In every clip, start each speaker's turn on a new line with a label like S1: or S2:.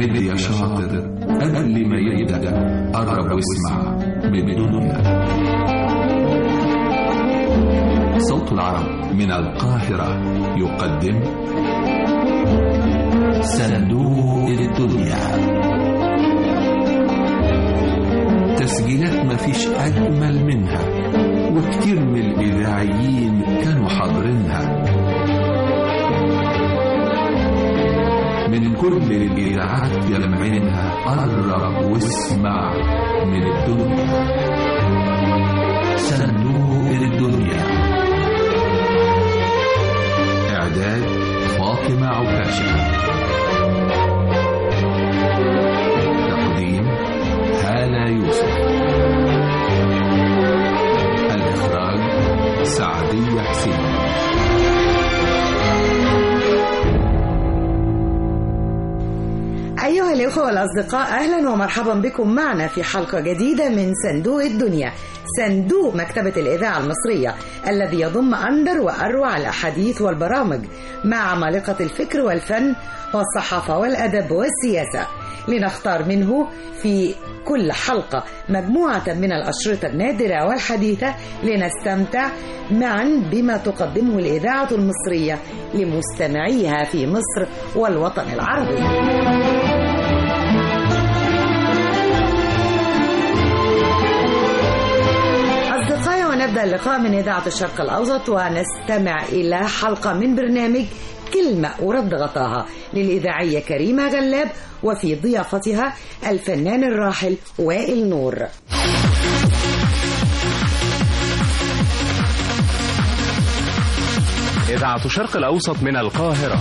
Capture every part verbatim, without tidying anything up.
S1: هد يا شاطر قبل ما يبدأ، قرب واسمع من الدنيا. صوت العرب من القاهرة يقدم صندوق الدنيا. تسجيلات مفيش أجمل منها، وكتير من الإذاعيين كانوا حاضرينها. من كل الإذاعات يلمعينها، قرب واسمع من الدنيا. صندوق الدنيا. إعداد فاطمة عكاشة. تقديم هالة يوسف. الإخراج سعدية حسين.
S2: أيها الأخوة والأصدقاء، أهلا ومرحبا بكم معنا في حلقة جديدة من صندوق الدنيا، صندوق مكتبة الإذاعة المصرية الذي يضم أندر وأروع الأحاديث والبرامج مع عمالقة الفكر والفن والصحافة والأدب والسياسة، لنختار منه في كل حلقة مجموعة من الأشرطة النادرة والحديثة لنستمتع معا بما تقدمه الإذاعة المصرية لمستمعيها في مصر والوطن العربي. أصدقائي، ونبدأ اللقاء من إذاعة الشرق الأوسط ونستمع إلى حلقة من برنامج كلمة ورد غطاها للإذاعية كريمة غلاب، وفي ضيافتها الفنان الراحل وائل نور.
S3: إذاعة الشرق الأوسط من القاهرة.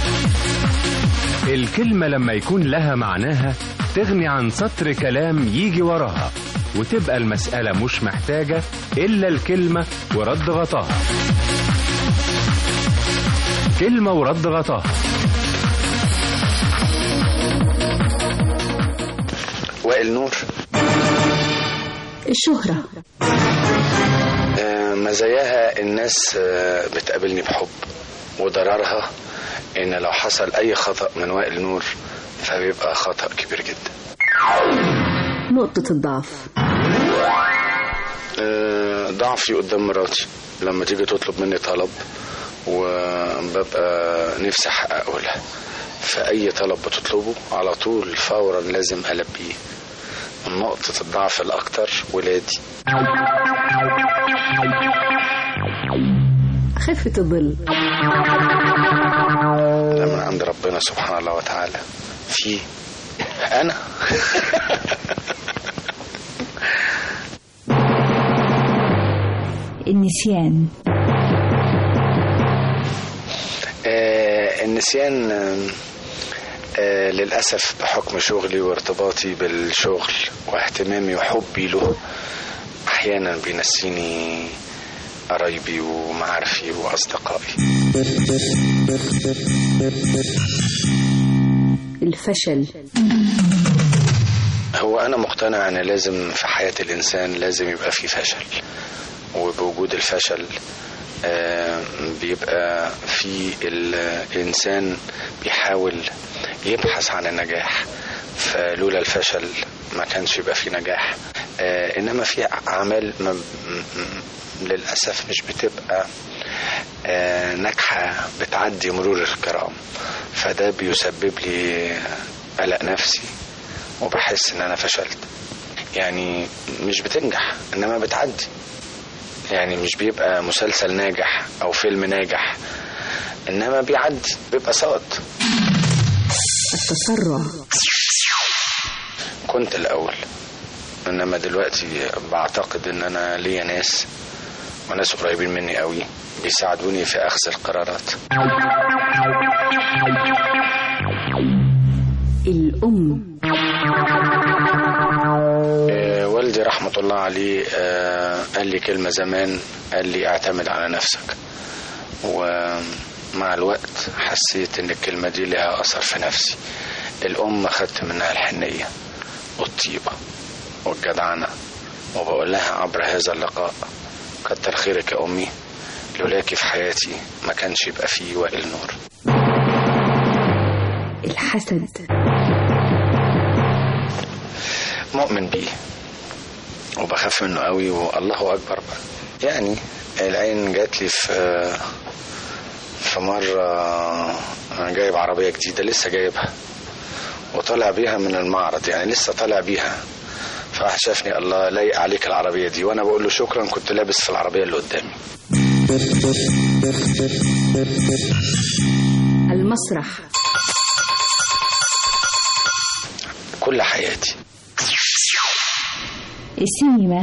S3: الكلمة لما يكون لها معناها تغني عن سطر كلام يجي وراها، وتبقى المسألة مش محتاجة إلا الكلمة ورد غطاها. كلمة ورد غطاها.
S4: وائل نور.
S2: الشهرة
S4: آه مزاياها الناس آه بتقابلني بحب، وضررها ان لو حصل اي خطأ من وائل نور فبيبقى خطأ كبير جدا.
S2: نقطة الضعف
S4: آه ضعفي قدام مراتي لما تيجي تطلب مني طلب وببقى نفسي احققه لها، فأي طلب بتطلبه على طول فورا لازم ألبيه. نقطة الضعف الأكتر ولادي.
S2: خفة الظل
S4: ده من عند ربنا سبحانه الله وتعالى. في أنا
S2: النسيان.
S4: آه النسيان آه للأسف بحكم شغلي وارتباطي بالشغل واهتمامي وحبي له أحيانا بينسيني قرايبي ومعارفي وأصدقائي.
S2: الفشل.
S4: هو أنا مقتنع أن لازم في حياة الإنسان لازم يبقى فيه فشل، وبوجود الفشل آه بيبقى في الإنسان بيحاول يبحث عن النجاح، فلولا الفشل ما كانش يبقى في نجاح. آه إنما في أعمال للأسف مش بتبقى آه ناجحة بتعدي مرور الكرام، فده بيسبب لي قلق نفسي وبحس إن أنا فشلت. يعني مش بتنجح إنما بتعدي، يعني مش بيبقى مسلسل ناجح أو فيلم ناجح، إنما بيعدي بيبقى سقط.
S2: التسرع.
S4: كنت الأول، إنما دلوقتي بعتقد إن أنا ليا ناس وناس قريبين مني قوي بيساعدوني في أخذ القرارات.
S2: الأم.
S4: آه والدي رحمة الله عليه آه قال لي كلمة زمان، قال لي اعتمد على نفسك، ومع الوقت حسيت ان الكلمة دي لها أثر في نفسي. الأم خدت منها الحنية والطيبة والجدعنة، وبقول لها عبر هذا اللقاء كتر خيرك يا أمي، لولاكي في حياتي ما كانش يبقى فيه وائل نور.
S2: الحسد.
S4: مؤمن بيه وبخاف منه قوي، والله اكبر بقى. يعني العين جات لي في في مره جايب عربيه جديده لسه جايبها وطالع بيها من المعرض، يعني لسه طالع بيها، فراح شافني الله لايق عليك العربيه دي، وانا بقول له شكرا، كنت لابس في العربيه اللي قدامي.
S5: المسرح
S4: كل حياتي.
S5: السينما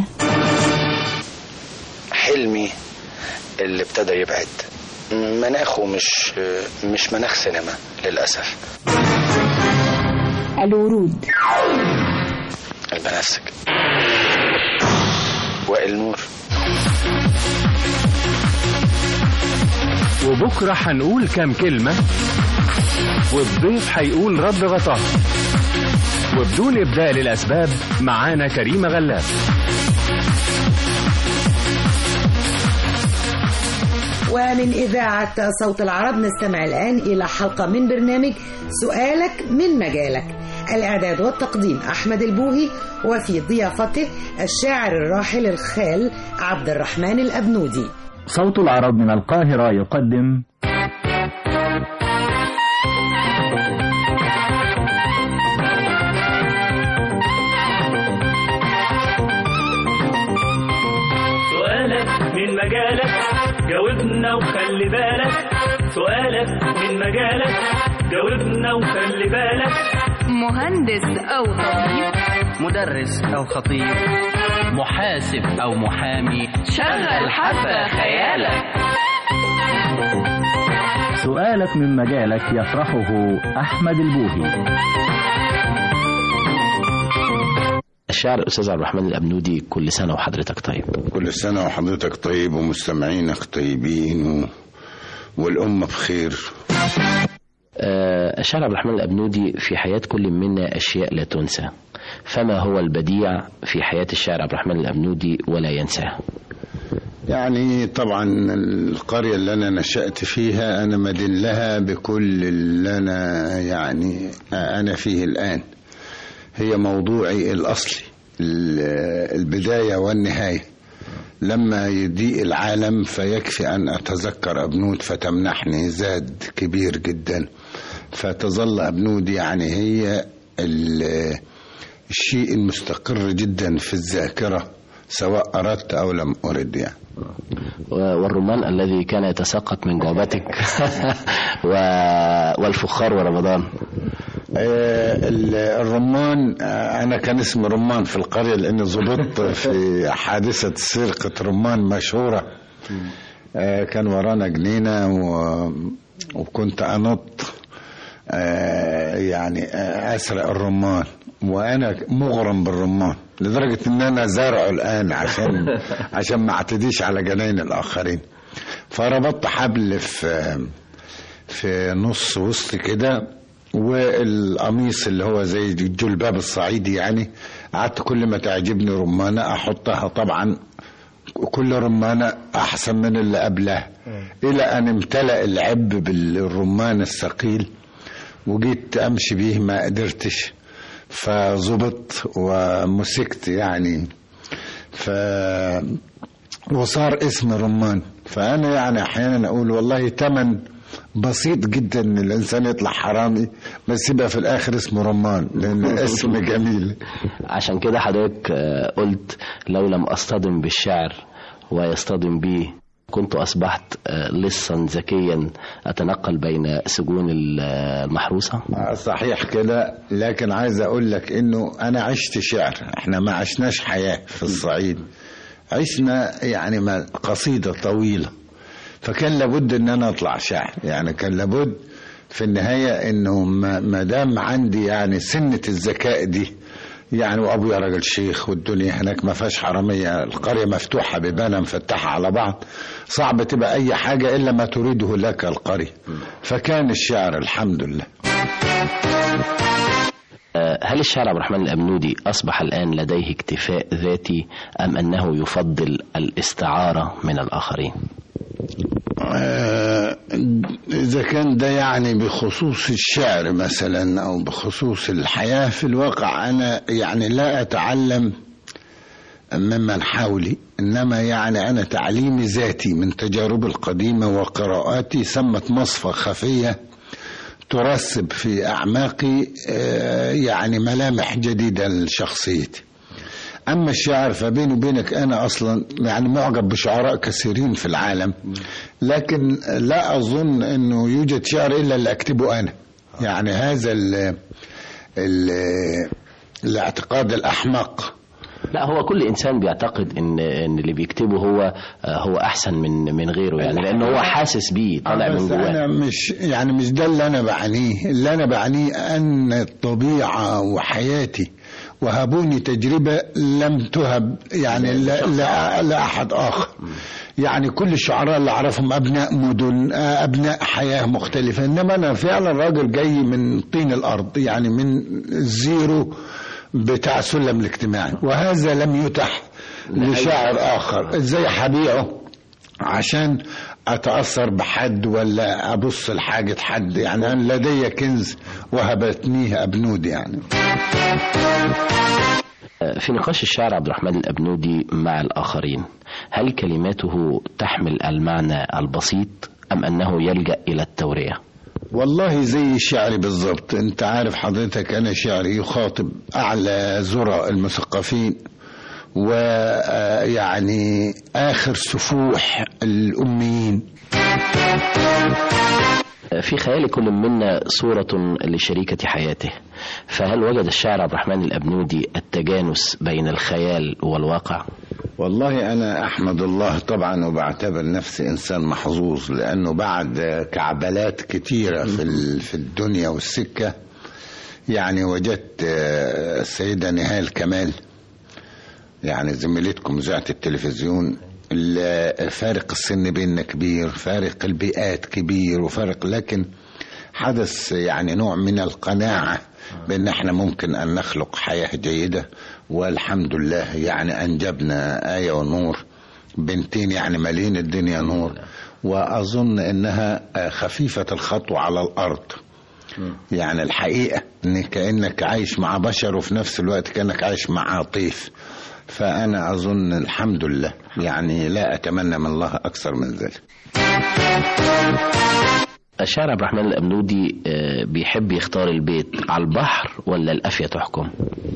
S4: حلمي اللي ابتدى يبعد، مناخه مش مش مناخ سينما للأسف.
S5: الورود،
S4: البنفسج، والنور.
S3: وبكرة هنقول كام كلمة والضيف هيقول رد غطاه، وبدون إبداء للأسباب معانا كريمة غلاب.
S2: ومن إذاعة صوت العرب نستمع الآن إلى حلقة من برنامج سؤالك من مجالك. الإعداد والتقديم أحمد البوهي، وفي ضيافته الشاعر الراحل الخال عبد الرحمن الأبنودي.
S6: صوت العرب من القاهرة يقدم
S7: سؤالك من مجالك، جاوبنا وخلي بالك. سؤالك من مجالك، جاوبنا وخلي بالك.
S8: مهندس أو طبيب،
S9: مدرس أو خطيب، محاسب أو محامي،
S8: شغل حبة خيالك.
S6: سؤالك من مجالك يطرحه أحمد البوهي.
S10: الشاعر الأستاذ عبد الرحمن الأبنودي، كل سنة وحضرتك طيب.
S11: كل سنة وحضرتك طيب ومستمعينك طيبين و... والأمة بخير.
S10: آه الشاعر عبد الرحمن الأبنودي في حياة كل منا أشياء لا تنسى، فما هو البديع في حياة الشاعر عبد الرحمن الأبنودي ولا ينساه؟
S11: يعني طبعا القرية اللي أنا نشأت فيها أنا مدين لها بكل اللي أنا يعني أنا فيه الآن. هي موضوعي الأصلي، البداية والنهاية. لما يضيء العالم فيكفي أن أتذكر أبنود فتمنحني زاد كبير جدا، فتظل أبنود يعني هي الشيء المستقر جدا في الذاكرة سواء أردت أو لم أرد يعني.
S10: والرمان الذي كان يتساقط من جعبتك والفخار ورمضان.
S11: الرمان أنا كان اسمي رمان في القرية لأني ضبطت في حادثة سرقة رمان مشهورة. كان ورانا جنينة وكنت أنط يعني أسرق الرمان، وأنا مغرم بالرمان لدرجة إن أنا زارعه الآن عشان عشان ما اعتديش على جناين الآخرين. فربطت حبل في في نص وسط كده، والقميص اللي هو زي الجلباب الصعيدي يعني. قعدت كل ما تعجبني رمانة أحطها، طبعا كل رمانة أحسن من اللي قبلها، إلى أن امتلأ العب بالرمان الثقيل وجيت أمشي بيه ما قدرتش، فزبط ومسكت يعني، ف وصار اسم رمان. فأنا يعني أحيانا أقول والله تمن بسيط جدا ان الانسان يطلع حرامي بس يبقى في الاخر اسمه رمان، لان اسم جميل.
S10: عشان كده حضرتك قلت لو لم اصطدم بالشعر ويصطدم بي كنت اصبحت لصا ذكيا اتنقل بين سجون المحروسه.
S11: صحيح كده، لكن عايز اقول لك انه انا عشت شعر، احنا ما عشناش حياه في الصعيد، عشنا يعني قصيده طويله، فكان لابد ان انا اطلع شاعر. يعني كان لابد في النهاية انه ما دام عندي يعني سنة الذكاء دي يعني، وابويا راجل شيخ والدنيا هناك ما فيهاش حرامية، القرية مفتوحة بيبانها مفتحة على بعض، صعب تبقى اي حاجة الا ما تريده لك القرية. فكان الشعر الحمد لله.
S10: هل الشاعر عبد الرحمن الأبنودي أصبح الآن لديه اكتفاء ذاتي أم أنه يفضل الاستعارة من الآخرين؟
S11: آه إذا كان ده يعني بخصوص الشعر مثلا أو بخصوص الحياة، في الواقع أنا يعني لا أتعلم ممن حولي، إنما يعني أنا تعليمي ذاتي من تجارب القديمة وقراءاتي سمت مصفى خفية ترسب في أعماقي يعني ملامح جديدة لشخصيتي. أما الشعر فبيني وبينك أنا أصلا يعني معجب بشعراء كثيرين في العالم، لكن لا أظن أنه يوجد شعر إلا اللي أكتبه أنا. يعني هذا ال ال الاعتقاد الأحمق.
S10: لا، هو كل إنسان بيعتقد إن إن اللي بيكتبه هو هو أحسن من من غيره، يعني لأنه هو حاسس بيه طالع من جواه.
S11: أنا مش يعني مش ده اللي أنا بعنيه، اللي أنا بعنيه أن الطبيعة وحياتي وهبوني تجربة لم تهب يعني لا, لا, لا أحد آخر. يعني كل الشعراء اللي أعرفهم أبناء مدن، أبناء حياة مختلفة، إنما أنا فعلا راجل جاي من طين الأرض، يعني من الزيرو بتاع السلم الاجتماعي، وهذا لم يتح لشاعر آخر. إزاي حبيعه عشان أتأثر بحد ولا أبص لحاجة حد؟ يعني أنا لدي كنز وهبتنيه أبنودي. يعني
S10: في نقاش الشاعر عبد الرحمن الأبنودي مع الآخرين، هل كلماته تحمل المعنى البسيط أم أنه يلجأ إلى التورية؟
S11: والله زي شعري بالضبط. انت عارف حضرتك انا شعري يخاطب اعلى ذرى المثقفين ويعني اخر سفوح الاميين.
S10: في خيال كل منا صورة لشريكة حياته، فهل وجد الشاعر عبد الرحمن الأبنودي التجانس بين الخيال والواقع؟
S11: والله أنا أحمد الله طبعا وبعتبر نفسي إنسان محظوظ، لأنه بعد كعبلات كتيرة في في الدنيا والسكة يعني وجدت السيدة نهال كمال، يعني زميلتكم مذيعة التلفزيون. فارق السن بيننا كبير، فارق البيئات كبير وفارق، لكن حدث يعني نوع من القناعة بأن احنا ممكن أن نخلق حياة جيدة، والحمد لله يعني أنجبنا آية ونور، بنتين يعني مالين الدنيا نور. وأظن أنها خفيفة الخطوة على الأرض. يعني الحقيقة أن كأنك عايش مع بشر وفي نفس الوقت كأنك عايش مع طيف. فأنا أظن الحمد لله يعني لا أتمنى من الله أكثر من ذلك.
S10: الشاعر عبد الرحمن الأبنودي بيحب يختار البيت على البحر ولا القافية تحكم؟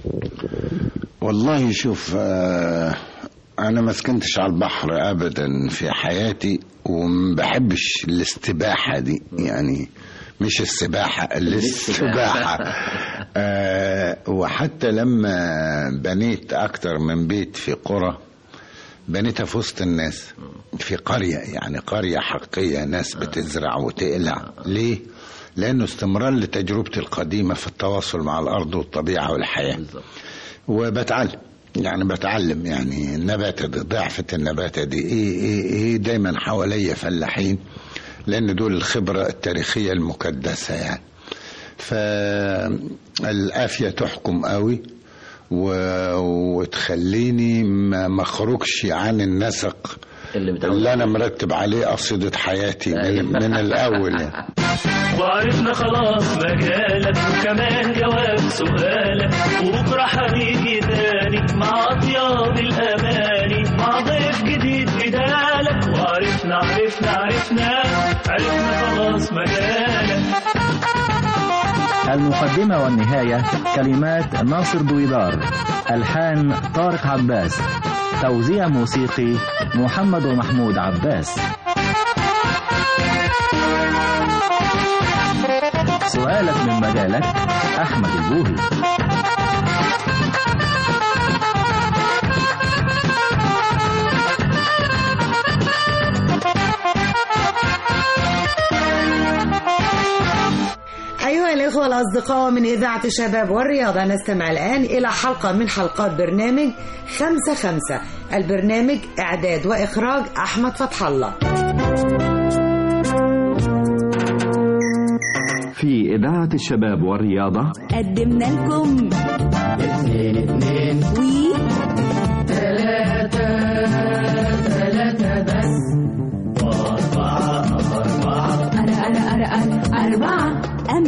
S11: والله شوف، أنا ما سكنتش على البحر أبدا في حياتي، وما بحبش الاستباحة دي، يعني مش السباحة، الاستباحة. آه وحتى لما بنيت أكتر من بيت في قرى بنيتها في وسط الناس، في قرية، يعني قرية حقيقية، ناس بتزرع وتقلع. ليه؟ لأنه استمرار لتجربتي القديمة في التواصل مع الأرض والطبيعة والحياة. وبتعلم يعني بتعلم يعني النباتة دي، ضعفة النباتة دي إيه إيه إيه دايما حواليا فلاحين، لأن دول الخبرة التاريخية المكدسة يعني. فالآفية تحكم قوي وتخليني ما اخرجش عن النسق اللي, اللي أنا مرتب عليه قصيدة حياتي من, من الأول يعني.
S7: وعرفنا خلاص مجالك وكمان جواب سؤالك، وبكرة هنيجي تاني مع أطياب الأماني، مع ضيف جديد بدالك. وعرفنا عرفنا عرفنا عرفنا خلاص مجالك.
S6: المقدمة والنهاية كلمات ناصر دويدار، ألحان طارق عباس، توزيع موسيقي محمد ومحمود عباس. سؤالك من مجالك أحمد البوهي.
S2: أيها الإخوة الأصدقاء من إذاعة الشباب والرياضة، نستمع الآن إلى حلقة من حلقات برنامج خمسة خمسة. البرنامج إعداد وإخراج أحمد فتح الله.
S6: في إذاعة الشباب والرياضة
S5: قدمنا لكم اثنين اثنين و ثلاثة ثلاثة بس وأربعة أربعة. أنا أنا أنا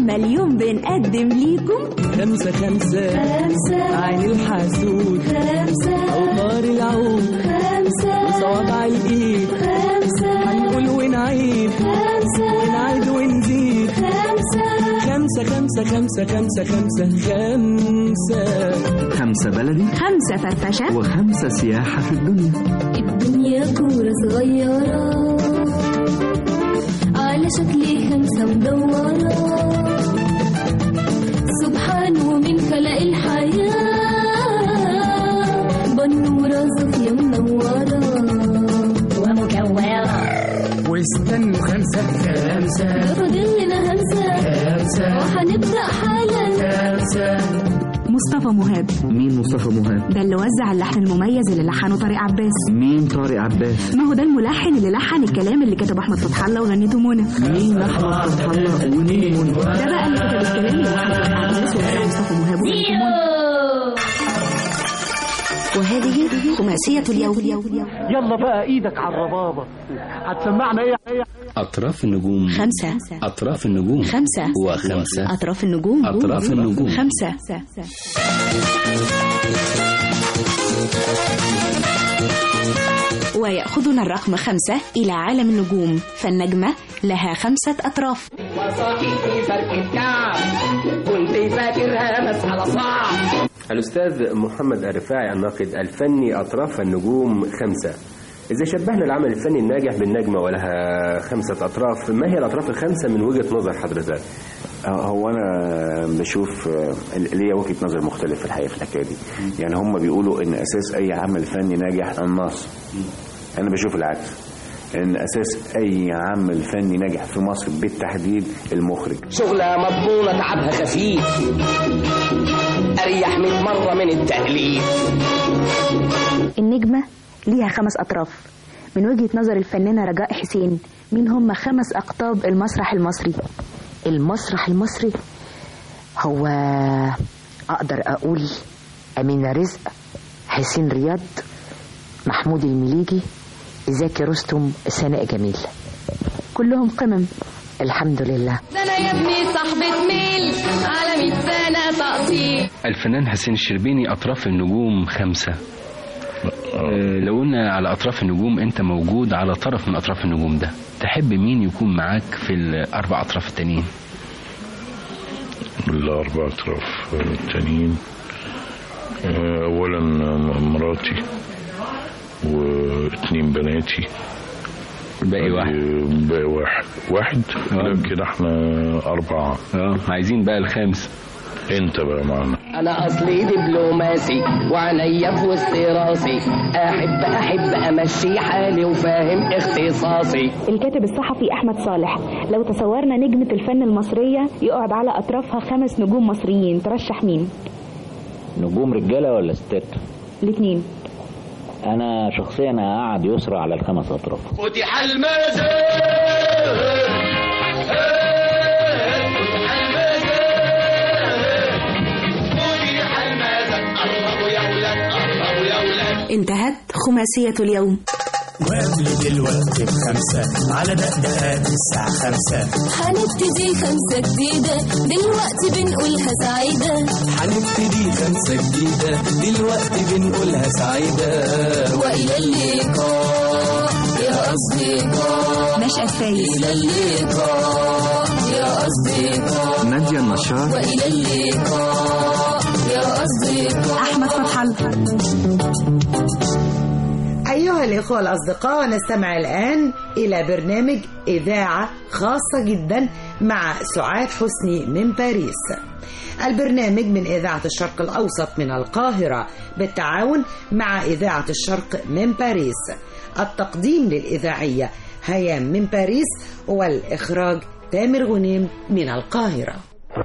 S5: أما اليوم بنقدم ليكم
S12: خمسة خمسة
S5: خمسة
S12: عين الحسود
S5: خمسة
S12: أوتار العود
S5: خمسة
S12: وصوابع الإيد
S5: خمسة
S12: هنقول ونعيد
S5: خمسة
S12: ونعيد ونزيد
S5: خمسة
S12: خمسة خمسة خمسة خمسة خمسة خمسة
S13: خمسة بلدي
S5: خمسة فرفشة
S13: وخمسة سياحة في الدنيا.
S5: الدنيا كورة صغيرة على شكل خمسة مدورة سبحانه من خلق الحياة بنورة صافية منورة ومكورة.
S12: واستنوا خمسة خمسة
S5: فاضل لنا همسة
S12: خمسة
S5: وهنبدأ حالا
S12: خمسة.
S14: مصطفى مهاب.
S13: مين مصطفى مهاب؟
S14: ده اللي وزع اللحن المميز اللي لحنه طارق عباس.
S13: مين طارق عباس؟
S14: ما هو ده الملحن اللي لحن الكلام اللي كتب احمد فتح الله وغنيته منى.
S13: مين احمد فتح الله ومين منى؟
S14: ده بقى اللي كتب الكلام اللي لحن طارق عباس ووزع مصطفى مهاب وغنيته منى. وهذه خماسية اليوم.
S15: يلا بقى ايدك على الربابة هتسمعنا ايه؟
S13: أطراف النجوم
S14: خمسة.
S13: أطراف النجوم
S14: خمسة.
S13: وخمسة.
S14: أطراف النجوم
S13: أطراف النجوم
S14: خمسة. ويأخذنا الرقم خمسة إلى عالم النجوم، فالنجمة لها خمسة أطراف.
S16: وصاحي في فرق الكعب كنت فاكرها مسألة صعب.
S17: الأستاذ محمد الرفاعي الناقد الفني أطراف النجوم خمسة. إذا شبهنا العمل الفني الناجح بالنجمة ولها خمسة أطراف، ما هي الأطراف الخمسة من وجهة نظر حضرتك؟
S18: هو أنا بشوف ليا وجهة نظر مختلف في الحقيقة في الحكاية دي. يعني هم بيقولوا إن أساس أي عمل فني ناجح النص. أنا بشوف العكس، إن أساس أي عمل فني ناجح في مصر بالتحديد المخرج.
S16: شغلة مضمونة تعبها خفيف أريح مئة مرة من التأليف.
S14: النجمة ليها خمس أطراف من وجهة نظر الفنانة رجاء حسين. مين هم خمس أقطاب المسرح المصري؟ المسرح المصري هو أقدر أقول أمينة رزق، حسين رياض، محمود المليجي، زكي رستم، سناء جميل. كلهم قمم الحمد لله.
S5: أنا يا ابني صاحبة ميل على مية سنة تقصير.
S3: الفنان حسين الشربيني أطراف النجوم خمسة. أه لو قلنا على أطراف النجوم أنت موجود على طرف من أطراف النجوم ده، تحب مين يكون معاك في الأربع أطراف التانيين؟
S19: الأربع أطراف التانيين أولا مراتي واثنين بناتي.
S3: باقي واحد.
S19: باقي واحد واحد لا كده احنا أربعة.
S3: اه عايزين بقى الخامس.
S19: انت بقى معنا.
S16: انا اصلي دبلوماسي وعليا في وسط راسي احب احب امشي حالي وفاهم اختصاصي.
S14: الكاتب الصحفي احمد صالح، لو تصورنا نجمة الفن المصرية يقعد على اطرافها خمس نجوم مصريين، ترشح مين؟
S10: نجوم رجالة ولا ستات؟
S14: الاثنين.
S10: انا شخصيا هقعد يسرى على الخمس اطراف.
S16: فتح المزاد
S14: انتهت خماسية اليوم.
S12: وقبل دلوقتي بخمسة على دقدقات الساعة خمسة
S5: هنبتدي خمسة جديدة دلوقتي بنقولها سعيدة.
S12: هنبتدي خمسة جديدة دلوقتي بنقولها سعيدة.
S5: وإلى اللقاء يا أصدقاء.
S14: نشأة فايز.
S5: إلى اللقاء يا أصدقاء.
S13: نادية النشار.
S5: وإلى اللقاء يا أصدقاء.
S14: أحمد فتح الله.
S2: أيها الإخوة الأصدقاء، نستمع الآن إلى برنامج إذاعة خاصة جدا مع سعاد حسني من باريس. البرنامج من إذاعة الشرق الأوسط من القاهرة بالتعاون مع إذاعة الشرق من باريس. التقديم للإذاعية هيام من باريس، والإخراج تامر غنيم من القاهرة.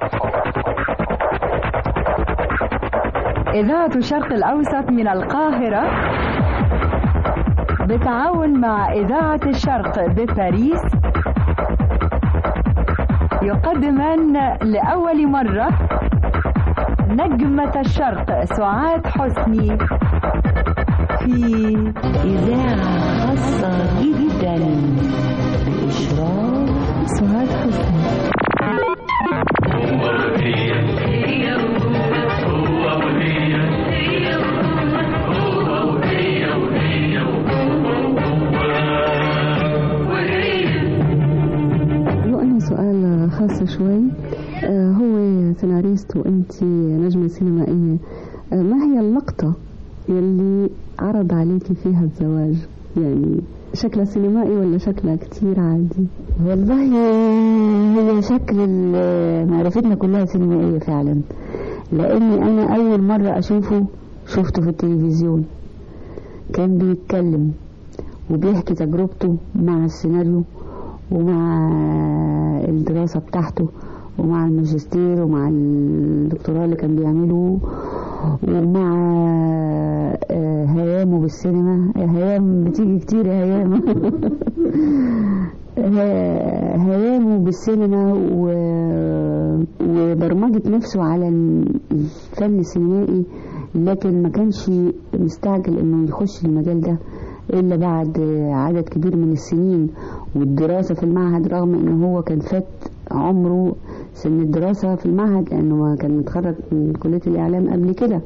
S20: إذاعة الشرق الأوسط من القاهرة بالتعاون مع إذاعة الشرق بباريس يقدمان لأول مرة نجمة الشرق سعاد حسني في إذاعة خاصة جدا بإشراف سعاد حسني.
S21: خاصة شوي. آه هو سيناريست وأنت نجمة سينمائية. آه ما هي اللقطة يلي عرض عليكي فيها الزواج؟ يعني شكلها سينمائي ولا شكلها كتير عادي؟
S22: والله هي شكل معرفتنا كلها سينمائية فعلا، لأني أنا أول مرة أشوفه شفته في التلفزيون، كان بيتكلم وبيحكي تجربته مع السيناريو ومع الدراسة بتاعته ومع الماجستير ومع الدكتوراه اللي كان بيعمله ومع هيامه بالسينما. هيام بتيجي كتير يا هيام هيامه بالسينما وبرمجة نفسه على الفن السينمائي، لكن ما كانش مستعجل انه يخش المجال ده إلا بعد عدد كبير من السنين والدراسة في المعهد، رغم أنه هو كان فات عمره سن الدراسة في المعهد لأنه كان متخرج من كلية الإعلام قبل كده.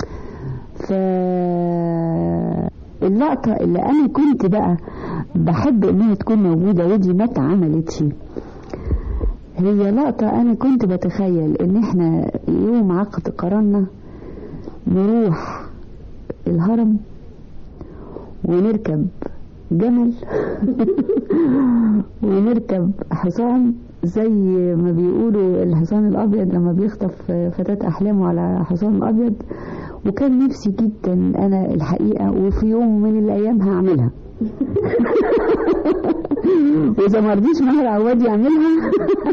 S22: فاللقطة اللي أنا كنت بقى بحب أنها تكون موجودة ودي ما اتعملتش، هي لقطة أنا كنت بتخيل أن احنا يوم عقد قرارنا نروح الهرم ونركب جمل ونركب حصان زي ما بيقولوا الحصان الأبيض لما بيخطف فتاة أحلامه على حصان أبيض. وكان نفسي جدا أنا الحقيقة وفي يوم من الأيام هعملها وإذا ما رضيش ماهر عواد يعملها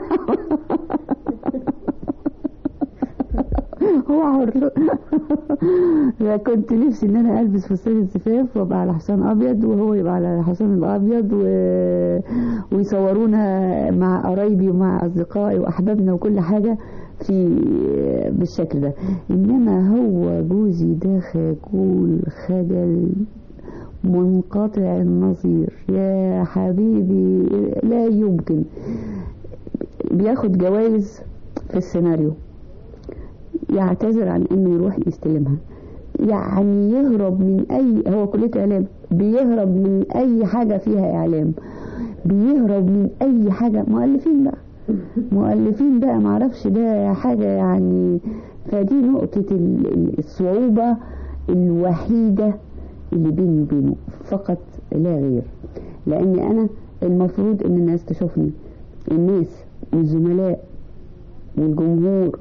S22: هو حر. كنت نفسي ان انا البس فستان الزفاف وابقى على حصان ابيض وهو يبقى على الحصان الابيض و... ويصورونا مع قرايبي ومع اصدقائي واحبابنا وكل حاجه في بالشكل ده. انما هو جوزي ده خجول خجل منقطع النظير يا حبيبي، لا يمكن. بياخد جوائز في السيناريو، يعتذر عن انه يروح يستلمها، يعني يهرب من اي، هو كلية اعلام، بيهرب من اي حاجة فيها اعلام، بيهرب من اي حاجة. مؤلفين بقى مؤلفين بقى معرفش ده حاجة يعني. فدي نقطة الصعوبة الوحيدة اللي بيني وبينه فقط لا غير، لان انا المفروض ان الناس تشوفني، الناس والزملاء والجمهور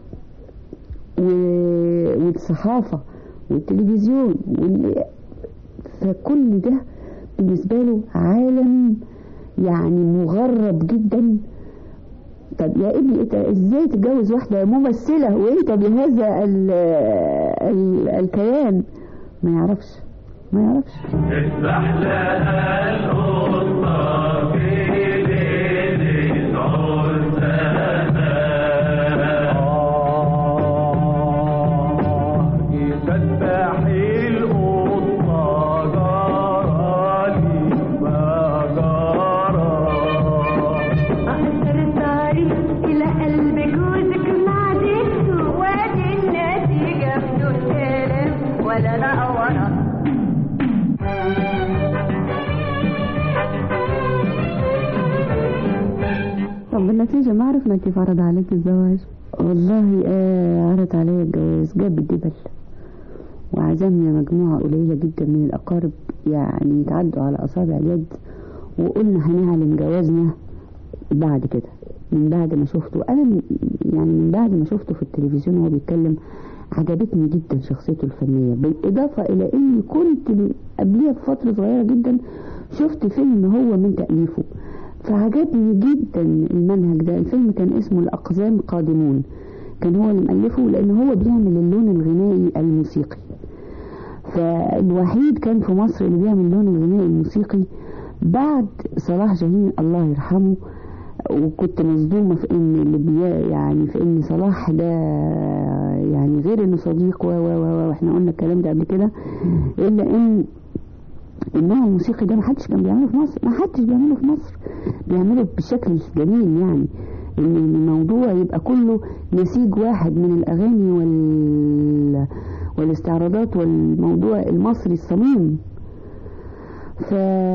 S22: والصحافة والتلفزيون وال... فكل ده بالنسبة له عالم يعني مغرب جدا. طب يا ابني انت ازاي تتجوز واحدة ممثلة وانت بهذا ال... ال... الكيان؟ ما يعرفش ما يعرفش
S7: اسمح لها القطة في ليلة عرسها تذبحي القطة جرالي ما جرى
S5: أقدر طريق إلى قلب جوزك معدته وادي النتيجة بدون كلام ولا لا ورا.
S21: طب بالنتيجة ما عرفنا كيف عرض عليك الزواج.
S22: والله آه عرض علي الجواز، جاب الدبل وعزمنا مجموعة قليلة جدا من الأقارب يعني يتعدوا على أصابع اليد، وقلنا هنعلن جوازنا بعد كده. من بعد ما شفته أنا يعني من بعد ما شفته في التلفزيون وهو بيتكلم عجبتني جدا شخصيته الفنية، بالإضافة إلى إني كنت قبليها بفترة صغيرة جدا شفت فيلم هو من تأليفه فعجبني جدا المنهج ده. الفيلم كان اسمه الأقزام قادمون، كان هو اللي مألفه لأن هو بيعمل اللون الغنائي الموسيقي، فالوحيد كان في مصر اللي بيعمل اللون الغنائي الموسيقي بعد صلاح جاهين الله يرحمه. وكنت مصدومة في ان اللي بي يعني في ان صلاح ده يعني غير انه صديق و و واحنا قلنا الكلام ده قبل كده، الا ان النوع الموسيقي ده ما حدش كان بيعمله في مصر، ما حدش بيعمله في مصر، بيعمله بشكل جميل. يعني ان الموضوع يبقى كله نسيج واحد من الاغاني وال والاستعراضات والموضوع المصري الصميم.
S21: ف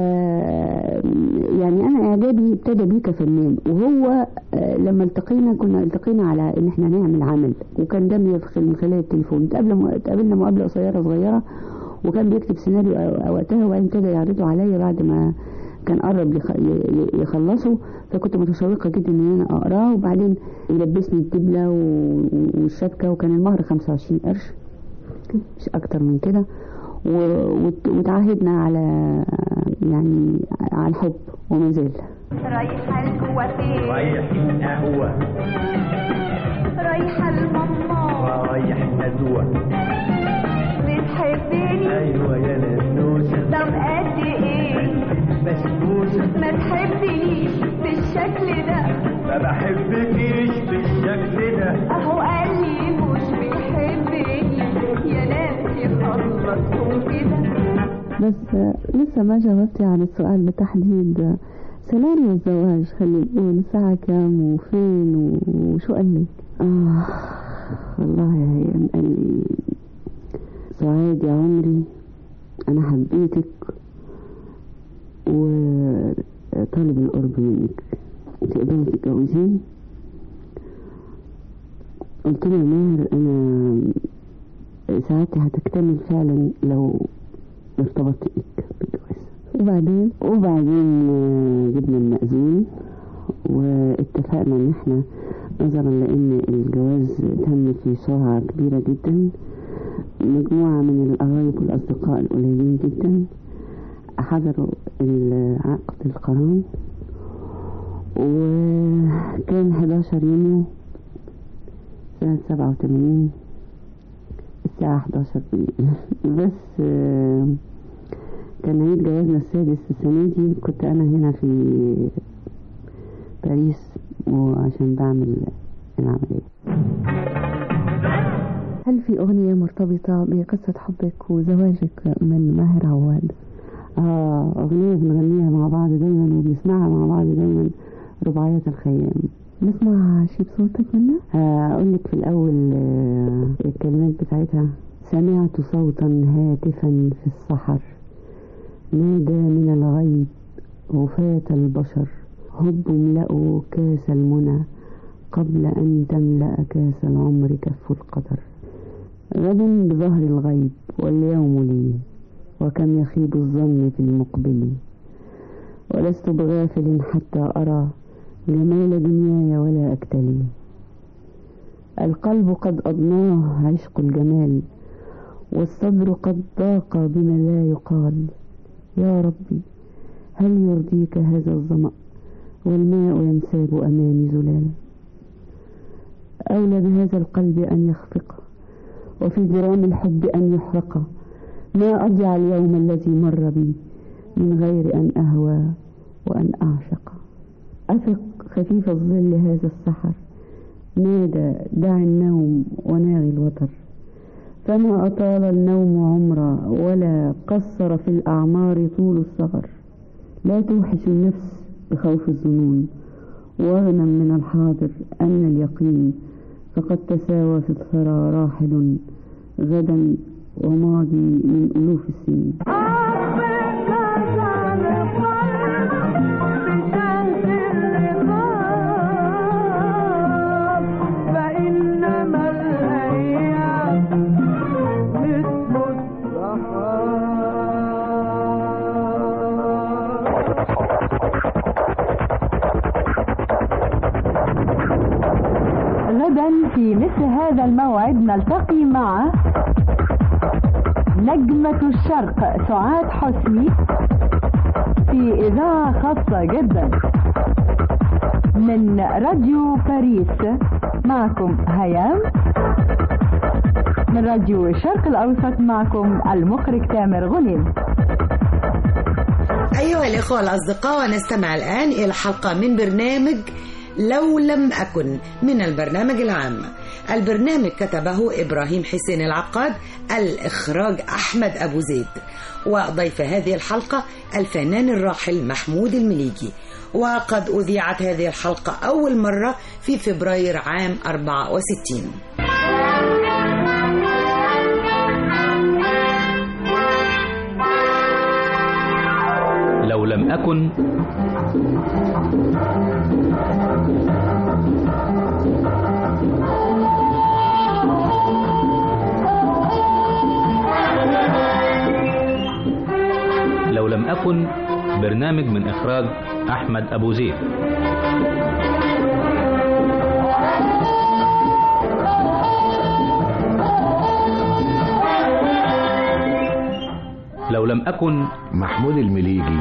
S21: يعني انا اعجابي ابتدى بيه كفنان، وهو لما التقينا كنا التقينا على ان احنا نعمل عمل، وكان ده من خلال التليفون. اتقابلنا مقابله قصيره صغيره، وكان بيكتب سيناريو وقتها، وبعدين ابتدى يعرضه عليا بعد ما كان قرب يخلصه، فكنت متشوقه جدا ان انا اقراه. وبعدين يلبسني الدبله والشبكه، وكان المهر خمسة وعشرين قرش مش اكتر من كده، وتعاهدنا على يعني على الحب وما زال.
S5: رايحه القهوه فين؟
S7: رايح القهوه.
S5: رايحه الماما.
S7: رايح ندوه.
S5: بتحبني؟
S7: ايوه يا ننوسه.
S5: طب قد ايه؟
S7: بسبوسه.
S5: ما تحبنيش بالشكل ده.
S7: ما بحبكيش بالشكل ده.
S5: اهو قال لي مش بيحبني، يا ناس يخلصكم كده.
S21: بس لسه ما جاوبتي عن السؤال بتحديد سيناريو الزواج، خلينا نقول الساعة كام وفين وشو قال لك؟ آه والله يا قال لي سعاد يا عمري أنا حبيتك وطالب القرب منك، تقدري تتجوزيني؟ قلت له ماهر أنا ساعتها هتكتمل فعلا لو ارتبطت بيك بالجواز. وبعدين وبعدين جبنا المأذون واتفقنا ان احنا نظرا لان الجواز تم في سرعة كبيرة جدا، مجموعة من القرايب والاصدقاء القليلين جدا حضروا عقد القران، وكان حداشر يونيو سنة سبعة وثمانين الساعة احد عشر بالليل. بس كان عيد جوازنا السادس السنة دي، كنت أنا هنا في باريس وعشان بعمل العملية. هل في أغنية مرتبطة بقصة حبك وزواجك من ماهر عواد؟ آه أغنية بنغنيها مع بعض دايما وبنسمعها مع بعض دايما، رباعيات الخيام. نسمع شي بصوتك منها؟ أقول لك في الأول الكلمات بتاعتها: سمعت صوتا هاتفا في الصحر نادى من الغيب غفاة البشر، هب املأوا كاس المنى قبل أن تملأ كاس العمر كف القدر. غد بظهر الغيب واليوم لي، وكم يخيب الظن في المقبل، ولست بغافل حتى أرى جمال دنياي ولا أكتلي. القلب قد أضناه عشق الجمال، والصدر قد ضاق بما لا يقال. يا ربي هل يرضيك هذا الظمأ والماء ينساب أمامي زلالا؟ أولى بهذا القلب أن يخفق، وفي ذرام الحب أن يحرق. ما أضيع اليوم الذي مر بي من غير أن أهوى وأن أعشق. أفق خفيف الظل هذا السحر، نادى دع النوم وناغي الوتر. فما أطال النوم عمرا ولا قصر في الأعمار طول الصغر. لا توحش النفس بخوف الظنون، واغنم من الحاضر أن اليقين فقد تساوى في الثرى راحل غدا وماضي من ألوف السنين.
S20: غدا في مثل هذا الموعد نلتقي مع نجمة الشرق سعاد حسني في إذاعة خاصة جدا من راديو باريس. معكم هيام. من راديو الشرق الأوسط معكم المخرج تامر غنيم.
S2: أيها الإخوة الأصدقاء، ونستمع الآن إلى حلقة من برنامج لو لم أكن من البرنامج العام. البرنامج كتبه إبراهيم حسين العقاد، الإخراج أحمد أبو زيد، وضيف هذه الحلقة الفنان الراحل محمود المليجي. وقد أذيعت هذه الحلقة أول مرة في فبراير عام أربعة وستين.
S1: لو لم أكن لو لم أكن برنامج من إخراج أحمد أبو زيد. لو لم أكن
S4: محمود المليجي.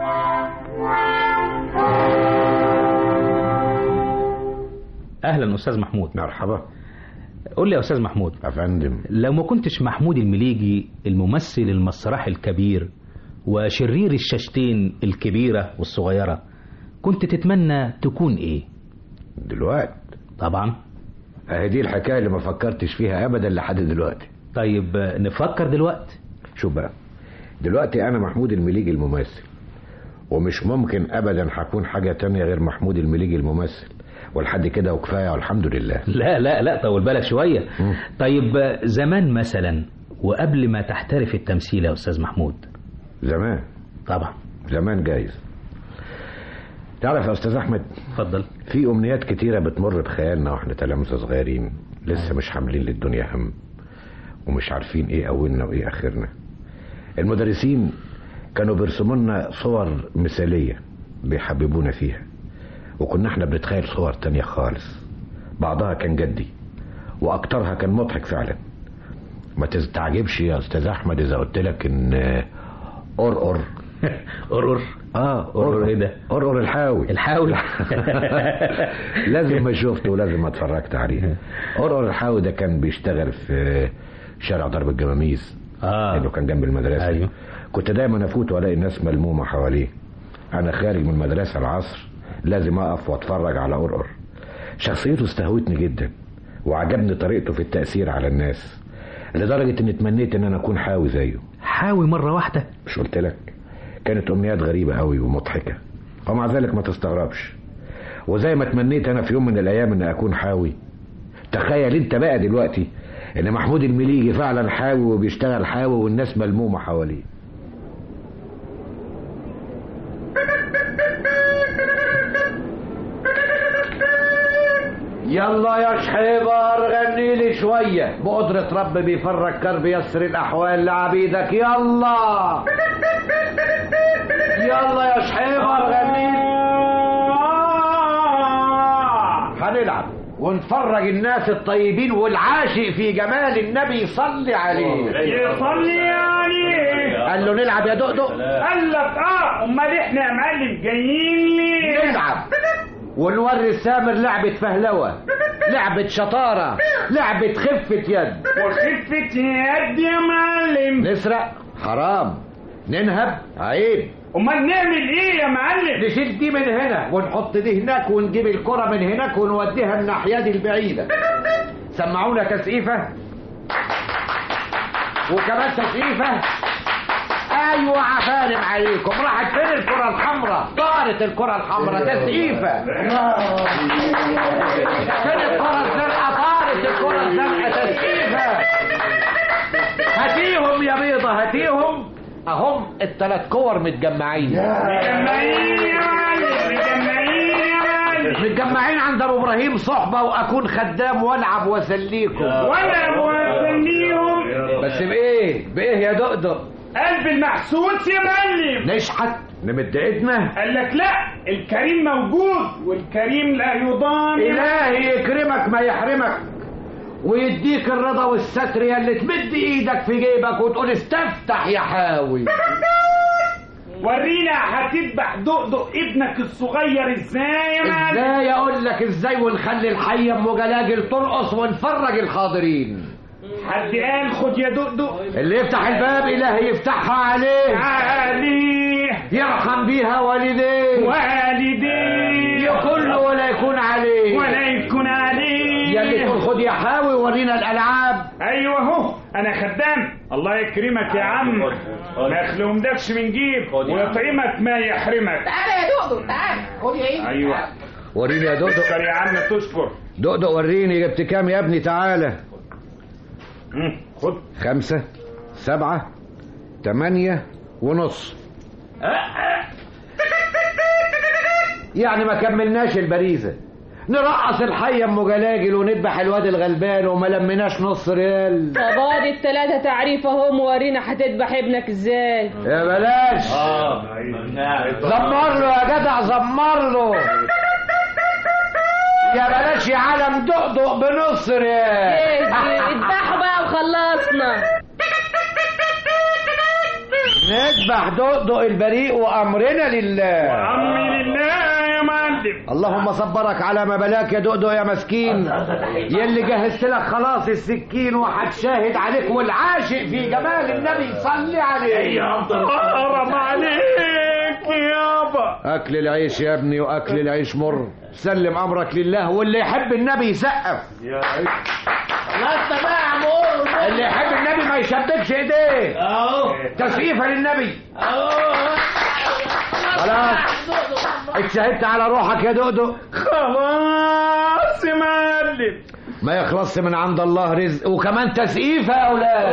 S1: أهلا أستاذ محمود.
S4: مرحبا.
S1: قول لي يا أستاذ محمود.
S4: أفندم.
S1: لو ما كنتش محمود المليجي الممثل المسرحي الكبير وشرير الشاشتين الكبيرة والصغيرة، كنت تتمنى تكون إيه؟
S4: دلوقتي
S1: طبعا.
S4: اهي دي الحكاية اللي ما فكرتش فيها أبدا لحد دلوقتي.
S1: طيب نفكر دلوقتي.
S4: شوف بقى، دلوقتي أنا محمود المليجي الممثل، ومش ممكن أبدا هكون حاجة تانية غير محمود المليجي الممثل، ولحد كده وكفاية والحمد لله.
S1: لا لا لا طول بالك شوية. م. طيب زمان مثلا وقبل ما تحترف التمثيل يا أستاذ محمود.
S4: زمان
S1: طبعا.
S4: زمان جايز. تعرف يا أستاذ أحمد،
S1: اتفضل.
S4: في أمنيات كتيرة بتمر بخيالنا وإحنا تلامذة صغيرين لسه مش حاملين للدنيا هم، ومش عارفين إيه أولنا وإيه آخرنا. المدرسين كانوا بيرسموا لنا صور مثالية بيحببونا فيها، وكنا احنا بنتخيل صور تانية خالص، بعضها كان جدي واكترها كان مضحك فعلا. ما تستعجبش يا استاذ احمد اذا قلت لك ان قرقر
S1: قرقر
S4: اه
S1: قرقر ايه ده؟
S4: قرقر الحاوي.
S1: الحاوي
S4: لازم ما شفته ولازم ما اتفرجت عليه. قرقر الحاوي ده كان بيشتغل في شارع ضرب الجماميز،
S1: اه
S4: انه كان جنب المدرسه.
S1: ايوه.
S4: كنت دايما افوت والاقي الناس ملمومه حواليه، انا خارج من المدرسه العصر لازم اقف واتفرج على قرقر. شخصيته استهوتني جدا وعجبني طريقته في التأثير على الناس، لدرجة اني تمنيت ان انا اكون حاوي زيه.
S1: حاوي مرة واحدة؟
S4: مش قلت لك كانت امنيات غريبة قوي ومضحكة، ومع ذلك ما تستغربش. وزي ما تمنيت انا في يوم من الايام ان اكون حاوي، تخيل انت بقى دلوقتي ان محمود المليجي فعلا حاوي وبيشتغل حاوي والناس ملمومة حواليه. يلا يا شحيبر غني لي شويه، بقدرة رب بيفرج كرب يسر الاحوال لعبيدك. يلا يلا يا شحيبر غني لي. هنلعب ونفرج الناس الطيبين والعاشق في جمال النبي صلي عليه.
S23: يصلي عليه.
S4: قال له نلعب يا دقدق.
S23: قال لك اه امال احنا يا معلم جايين ليه؟
S4: نلعب ونوري سامر لعبة فهلوة، لعبة شطارة، لعبة خفة يد.
S23: وخفة يد يا معلم؟
S4: نسرق حرام، ننهب عيب.
S23: امال نعمل ايه يا معلم؟
S4: نشيل دي من هنا ونحط دي هناك ونجيب الكرة من هناك ونوديها الناحية دي البعيدة. سمعونا تسقيفة وكمان تسقيفة. ايوه عفارم عليكم، راحت فين الكرة الحمراء؟ طارت الكرة الحمراء. تسقيفة. فين الكرة الزرقاء؟ طارت الكرة الزرقاء. تسقيفة. هاتيهم يا بيضة هاتيهم. اهم الثلاث كور متجمعين.
S23: متجمعين يا معلم، متجمعين يا معلم.
S4: متجمعين عند ابو ابراهيم صحبة واكون خدام والعب واسليكم.
S23: والعب واسليهم.
S4: بس بايه؟ بايه يا دقدق؟
S23: قلب المحسوس يا معلم.
S4: نشحت نمد ايدنا.
S23: قال لك لا، الكريم موجود والكريم لا يضام.
S4: الهي يكرمك ما يحرمك ويديك الرضا والستر يا اللي تمد ايدك في جيبك وتقول استفتح يا حاوي.
S23: ورينا هتذبح دقدق ابنك الصغير ازاي يا معلم؟
S4: ازاي اقول لك ازاي، ونخلي الحي ام جلاجل ترقص ونفرج الحاضرين.
S23: حد قال خد يا دقدق؟
S4: اللي يفتح الباب الهي يفتحها عليه.
S23: عليه
S4: يرحم بيها والديه.
S23: والديه
S4: يكون ولا يكون عليه.
S23: ولا يكون عليه.
S4: يا اللي تقول خد يا حاوي ورينا الالعاب.
S23: ايوه اهو انا خدام. الله يكرمك يا عم، ما يخلومدكش من جيب ويطعمك ما يحرمك.
S24: تعالى يا دقدق تعالى خد يا ايدي.
S23: ايوه
S4: وريني يا دقدق.
S23: تشكر يا عم تشكر.
S4: دقدق وريني جبت كام يا ابني. تعالى.
S23: خد.
S4: خمسة سبعة تمانية ونص. يعني ما كملناش البريزة، نرقص الحي ام جلاجل وندبح الواد الغلبان وما لمناش نص ريال.
S6: طب ادي التلاتة تعريف اهو، مورينا هتذبح ابنك ازاي.
S4: يا بلاش
S8: اه
S4: زمر له يا جدع، زمر له يا بلاش يا عالم، دقدق بنص ريال.
S6: اذبحوا بقى وخلصنا.
S4: نذبح دقدق البريء وامرنا لله.
S23: وامر لله يا معلم.
S4: اللهم صبرك على ما بلاك يا دقدق يا مسكين، يلي جهزت لك خلاص السكين وهتشاهد عليك والعاشق في جمال النبي صلي عليه.
S23: حرام عليك يابا.
S4: اكل العيش يا ابني واكل العيش مر، سلم امرك لله، واللي يحب النبي يسقف.
S8: يا خلاص بقى يا عمور،
S4: اللي يحب النبي ما يشبكش ايديه.
S8: اهو
S4: تسقيفه للنبي.
S8: اهو
S4: خلاص اتشهدت على روحك يا دقدق.
S23: خلاص يا معلم.
S4: ما يخلصش من عند الله رزق وكمان تسقيفه يا اولاد.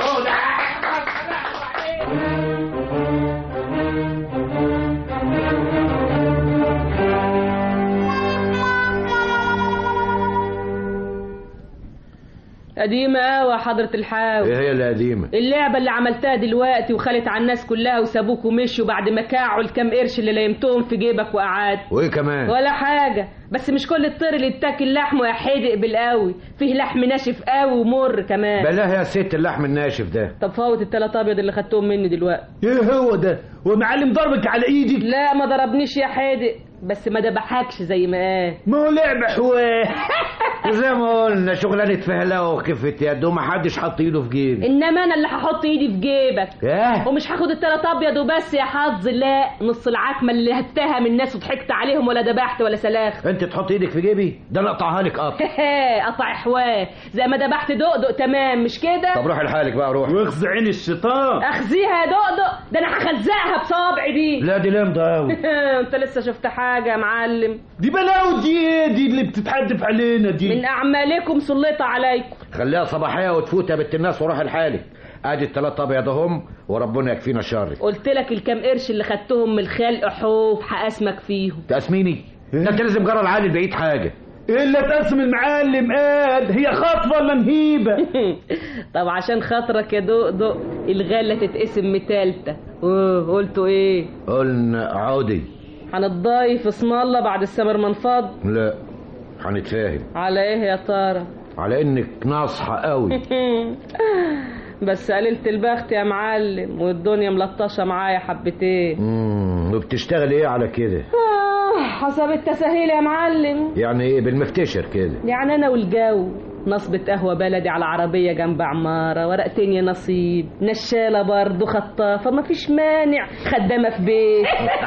S6: قديمة قوي يا حضرة الحاوي.
S4: ايه هي القديمة؟
S6: اللعبة اللي عملتها دلوقتي وخلت على الناس كلها وسابوك ومشوا بعد ما كاعوا الكام قرش اللي ليمتهم في جيبك وقعدت.
S4: وايه كمان؟
S6: ولا حاجة، بس مش كل الطير اللي اتاكل لحمه يا حدق بالقوي، فيه لحم ناشف قوي ومر كمان.
S4: بلاها يا ست اللحم الناشف ده.
S6: طب فوت التلات ابيض اللي خدتهم مني دلوقتي.
S8: ايه هو ده؟ ومعلم ضربك على ايدك؟
S6: لا ما ضربنيش يا حدق، بس ما دبحكش زي ما قال.
S8: ما هو لعب حواه.
S4: زي ما قلنا شغلانه فهلاوه وخفه يد ومحدش حط ايده في جيبي.
S6: انما انا اللي هحط ايدي في جيبك.
S4: ايه؟
S6: ومش هاخد التلات ابيض وبس يا حظ، لا نص العكمه اللي هتهم الناس وضحكت عليهم ولا دبحت ولا سلاخ.
S4: انت تحط ايدك في جيبي؟ ده انا اقطعها لك قطع.
S6: قطع حواه زي ما دبحت دقدق تمام مش كده؟
S4: طب روحي لحالك بقى، روح.
S23: واخذ عين الشيطان.
S6: اخذيها يا دقدق، ده انا هخزقها بصابعي دي.
S4: لا دي لمضه قوي.
S6: انت لسه شفت حاجه يا معلم؟
S8: دي بلاوي دي ايه دي اللي بتتحدف علينا دي؟
S6: من اعمالكم سلطه عليكم.
S4: خليها صباحيه وتفوت يا بنت الناس وروح لحالك. ادي الثلاث ابيض اهم وربنا يكفينا الشر.
S6: قلت لك الكام قرش اللي خدتهم من الخلق حوف هقسمك فيهم.
S4: تقسميني؟ ده انت لازم جرى العالي بعيد حاجه.
S8: ايه اللي تقسم المعلم قال؟ هي خاطفه ولا نهيبه؟
S6: طب عشان خاطرك يا دقدق الغله تتقسم متالته. اوه قلتوا ايه؟
S4: قلنا عودي.
S6: هنتضايف اسم الله بعد السمر منفض؟
S4: لا هنتفاهم.
S6: على ايه يا ترى؟
S4: على انك ناصحه قوي.
S6: بس قللت البخت يا معلم والدنيا ملطشه معايا حبتين.
S4: امم وبتشتغل ايه على كده؟
S6: آه حسب التساهيل يا معلم.
S4: يعني ايه بالمفتشر كده؟
S6: يعني انا والجو نصبة قهوة بلدي على عربية جنب عمارة، ورقتين يا نصيب، نشالة برضه، خطافة، مفيش مانع، خدامة في بيت.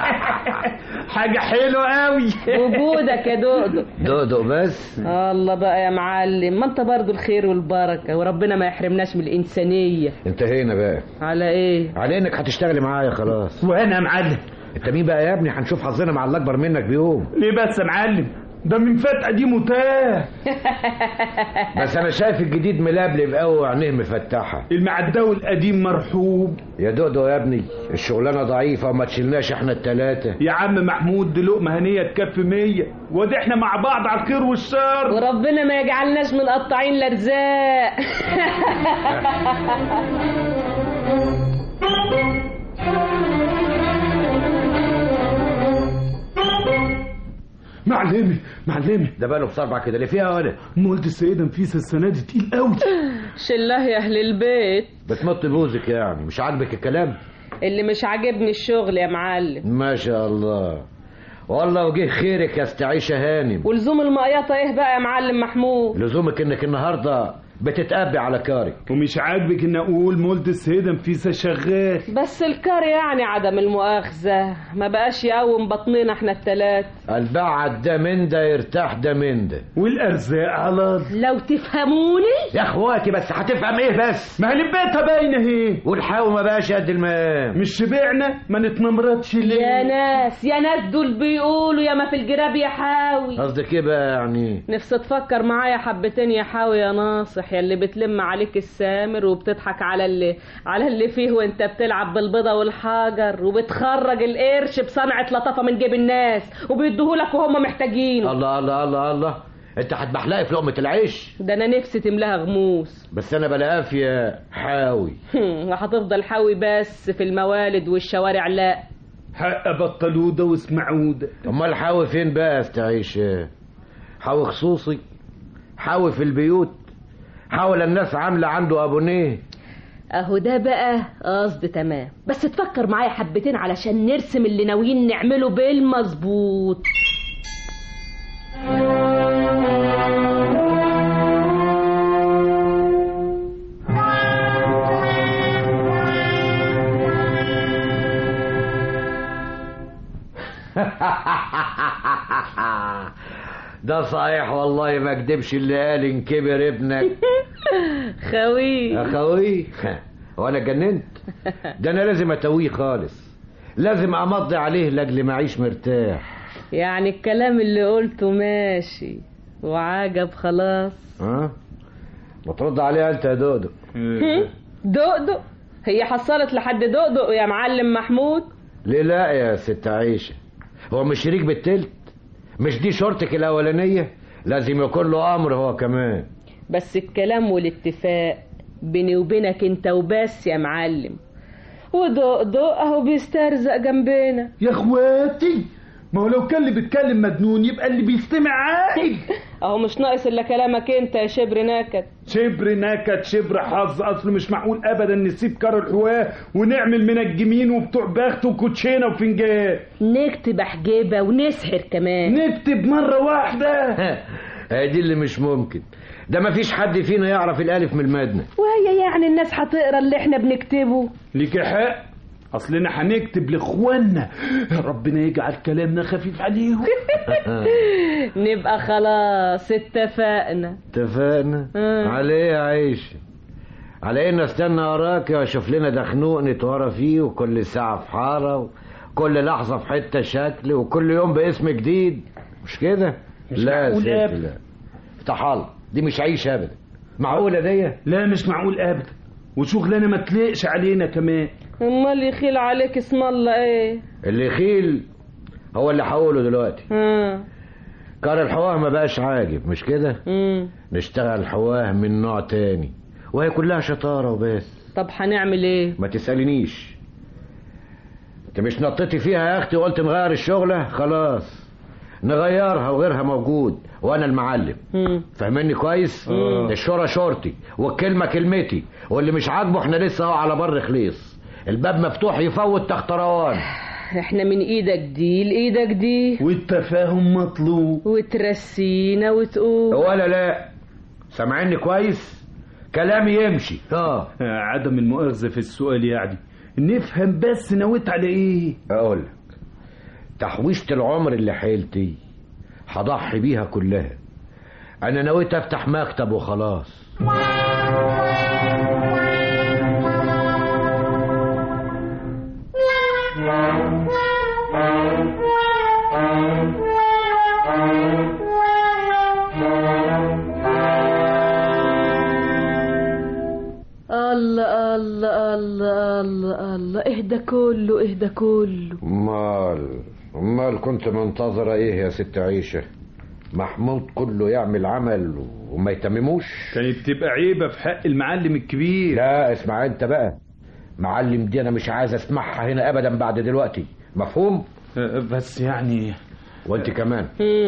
S8: حاجة حلوة قوي.
S6: وجودك يا دقدق.
S4: دقدق بس؟
S6: الله بقى يا معلم، ما انت برضه الخير والبركة وربنا ما يحرمناش من الإنسانية.
S4: انتهينا بقى.
S6: على ايه؟
S4: على انك هتشتغلي معايا خلاص.
S8: وانا يا معلم؟
S4: انت مين بقى يا ابني؟ هنشوف حظنا مع اللي اكبر منك بيوم.
S8: ليه بس يا معلم؟ ده من فتحة دي متاه.
S4: بس انا شايف الجديد ملبلب قوي وعينيه مفتحه.
S8: المعداوي القديم مرحوب.
S4: يا دقدق يا ابني الشغلانه ضعيفه وما تشيلناش احنا التلاته.
S8: يا عم محمود دي لقمه هنيه تكفي مية، وادي احنا مع بعض على الخير والشر.
S6: وربنا ما يجعلناش من قطاعين الارزاق.
S8: معلمي معلمي
S4: ده بقاله بصربع كده اللي فيها ولا
S8: مولد السيده نفيسه السنه دي تقيل قوي.
S6: شله يا اهل البيت.
S4: بتمط بوزك يعني مش عاجبك الكلام؟
S6: اللي مش عاجبني الشغل يا معلم.
S4: ما شاء الله والله وجه خيرك يا استعيشه هانم.
S6: ولزوم المقيطه ايه بقى يا معلم محمود؟
S4: لزومك انك النهارده بتتقبي على كارك.
S8: ومش عاجبك ان اقول مولد السيده نفيسه شغال؟
S6: بس الكار يعني عدم المؤاخذه ما بقاش يقوم بطننا احنا التلات.
S4: البعد ده من ده يرتاح ده من ده.
S8: والارزاق على
S6: لو تفهموني
S4: يا اخواتي. بس هتفهم ايه بس؟
S8: ما هلبيتها باينه اهي.
S4: والحاو ما بقاش قد المقام.
S8: مش شبعنا ما نتنمرتش ليه؟
S6: يا ناس يا ناس دول بيقولوا يا ما في الجراب يا حاوي.
S4: قصدك ايه بقى يعني؟
S6: نفسي تفكر معايا حبتين يا حاوي يا ناصح يا اللي بتلم عليك السامر وبتضحك على اللي على اللي فيه وانت بتلعب بالبيضة والحجر وبتخرج القرش بصنعة لطافة من جيب الناس وبيدوهولك وهم محتاجين.
S4: الله الله الله الله، انت هتبحلقي في لقمة العيش؟
S6: ده انا نفسي تملاها غموس.
S4: بس انا بلاقيها في حاوي.
S6: وهتفضل حاوي بس في الموالد والشوارع لا.
S8: حق بطلودة واسمعودة.
S4: امال حاوي فين بقى يا تعيش؟ حاوي خصوصي، حاوي في البيوت، حاول الناس عاملة عنده ابونيه.
S6: اهو ده بقى قصد تمام، بس تفكر معايا حبتين علشان نرسم اللي ناويين نعمله بالمظبوط.
S4: ده صحيح والله ما اكدبش اللي قال ان كبر ابنك.
S6: خوي
S4: خوي وانا جننت؟ ده انا لازم اتويه خالص، لازم امضي عليه لاجل ما اعيش مرتاح.
S6: يعني الكلام اللي قلته ماشي وعجب خلاص.
S4: ها ما ترد عليها انت يا دودو.
S6: دودو هي حصلت لحد دودو يا معلم محمود؟
S4: ليه لا يا ست عيشة، هو مش شريك بالتلت؟ مش دي شرطك الاولانية؟ لازم يكون له امر هو كمان.
S6: بس الكلام والاتفاق بيني وبينك انت وبس يا معلم، ودودو اهو بيسترزق جنبنا.
S8: يا اخواتي ما هو لو كان اللي بيتكلم مجنون يبقى اللي بيستمع عاقل.
S6: اهو مش ناقص الا كلامك انت يا شبر نكد.
S8: شبر نكد شبر حظ، اصل مش معقول ابدا نسيب كار الحواه ونعمل منجمين وبتوع بخت وكوتشينه وفنجان.
S6: نكتب حجيبه ونسحر كمان.
S8: نكتب مره واحده.
S4: هي دي اللي مش ممكن، ده ما فيش حد فينا يعرف الالف من المدنة.
S6: وهي يعني الناس هتقرا اللي احنا بنكتبه؟
S8: ليك حق، اصلنا هنكتب لاخواننا ربنا يجعل كلامنا خفيف عليهم.
S6: نبقى خلاص اتفقنا.
S4: اتفقنا على ايه يا عيشه؟ على ان استنى وراك واشوف لنا دخنوق نتورى فيه، وكل ساعه في حاره وكل لحظه في حته شكل وكل يوم باسم جديد، مش كده؟ لا يا ست لا، افتح الله، دي مش عيشه ابدا. معقوله دي؟
S8: لا مش معقول ابدا، وشغلانه ما تليقش علينا كمان.
S6: امال يخيل عليك اسم الله ايه؟
S4: اللي يخيل هو اللي هقوله دلوقتي.
S6: ها
S4: كار الحواه ما بقاش عاجب، مش كده؟
S6: امم
S4: نشتغل الحواه من نوع تاني وهي كلها شطاره وبس.
S6: طب هنعمل ايه؟
S4: ما تسالنيش، انت مش نطيتي فيها يا اختي وقلت نغير الشغله؟ خلاص نغيرها وغيرها موجود وانا المعلم. فاهمني كويس؟
S6: مم.
S4: الشورى شورتي والكلمه كلمتي، واللي مش عاجبه احنا لسه اهو على بر خليص، الباب مفتوح يفوت تحت روان.
S6: احنا من ايدك دي لايدك دي،
S8: والتفاهم مطلوب،
S6: وترسينا وتقول
S4: ولا لا. سامعني كويس؟ كلامي يمشي.
S8: اه عدم المؤاخذه في السؤال يعني نفهم بس نويت على ايه.
S4: اقول لك، تحويشة العمر اللي حيلتي هضحي بيها كلها. انا نويت افتح مكتب وخلاص.
S6: الله الله الله الله الله، اهدى كله اهدى كله.
S4: امال امال كنت منتظرة ايه يا ست عيشة؟ محمود كله يعمل عمل وما يتمموش؟
S8: كانت تبقى عيبة في حق المعلم الكبير.
S4: لا اسمع انت بقى، معلم دي انا مش عايز اسمعها هنا ابدا بعد دلوقتي، مفهوم؟
S8: بس يعني
S4: وانت كمان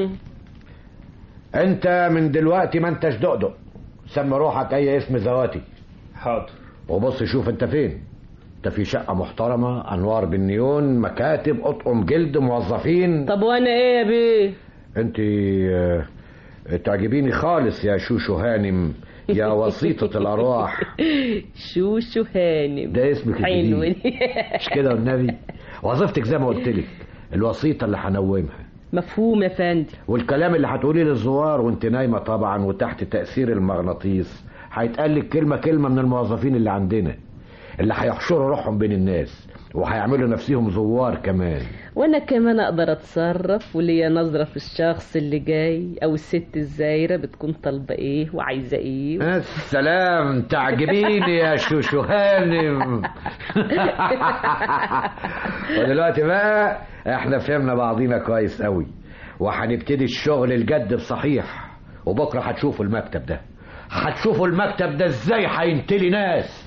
S4: انت من دلوقتي ما انتش دقدق، سمي روحك اي اسم ذواتي.
S8: حاضر.
S4: وبص شوف انت فين، انت في شقة محترمة، انوار بالنيون، مكاتب، اطقم جلد، موظفين.
S6: طب وانا ايه يا بيه؟
S4: انت اه تعجبيني خالص يا شوشو هانم، يا وسيطة الارواح.
S6: شوشو هانم
S4: ده اسمك
S6: حلو.
S4: مش كده والنبي؟ وظيفتك زي ما قلت لك الوسيطة اللي هنومها.
S6: مفهوم يا فندم.
S4: والكلام اللي هتقوليه للزوار وانت نايمة طبعا وتحت تأثير المغناطيس هيتقال لك كلمة كلمة من الموظفين اللي عندنا، اللي هيحشروا روحهم بين الناس وهيعملوا نفسهم زوار كمان.
S6: وانا كمان اقدر اتصرف وليا نظرة في الشخص اللي جاي او الست الزايرة بتكون طالبة ايه وعايزة ايه.
S4: السلام تعجبيني يا شوشو هانم. ودلوقتي بقى احنا فهمنا بعضينا كويس قوي، وهنبتدي الشغل الجد بصحيح. وبكره هتشوفوا المكتب ده، هتشوفوا المكتب ده ازاي هينتلي ناس.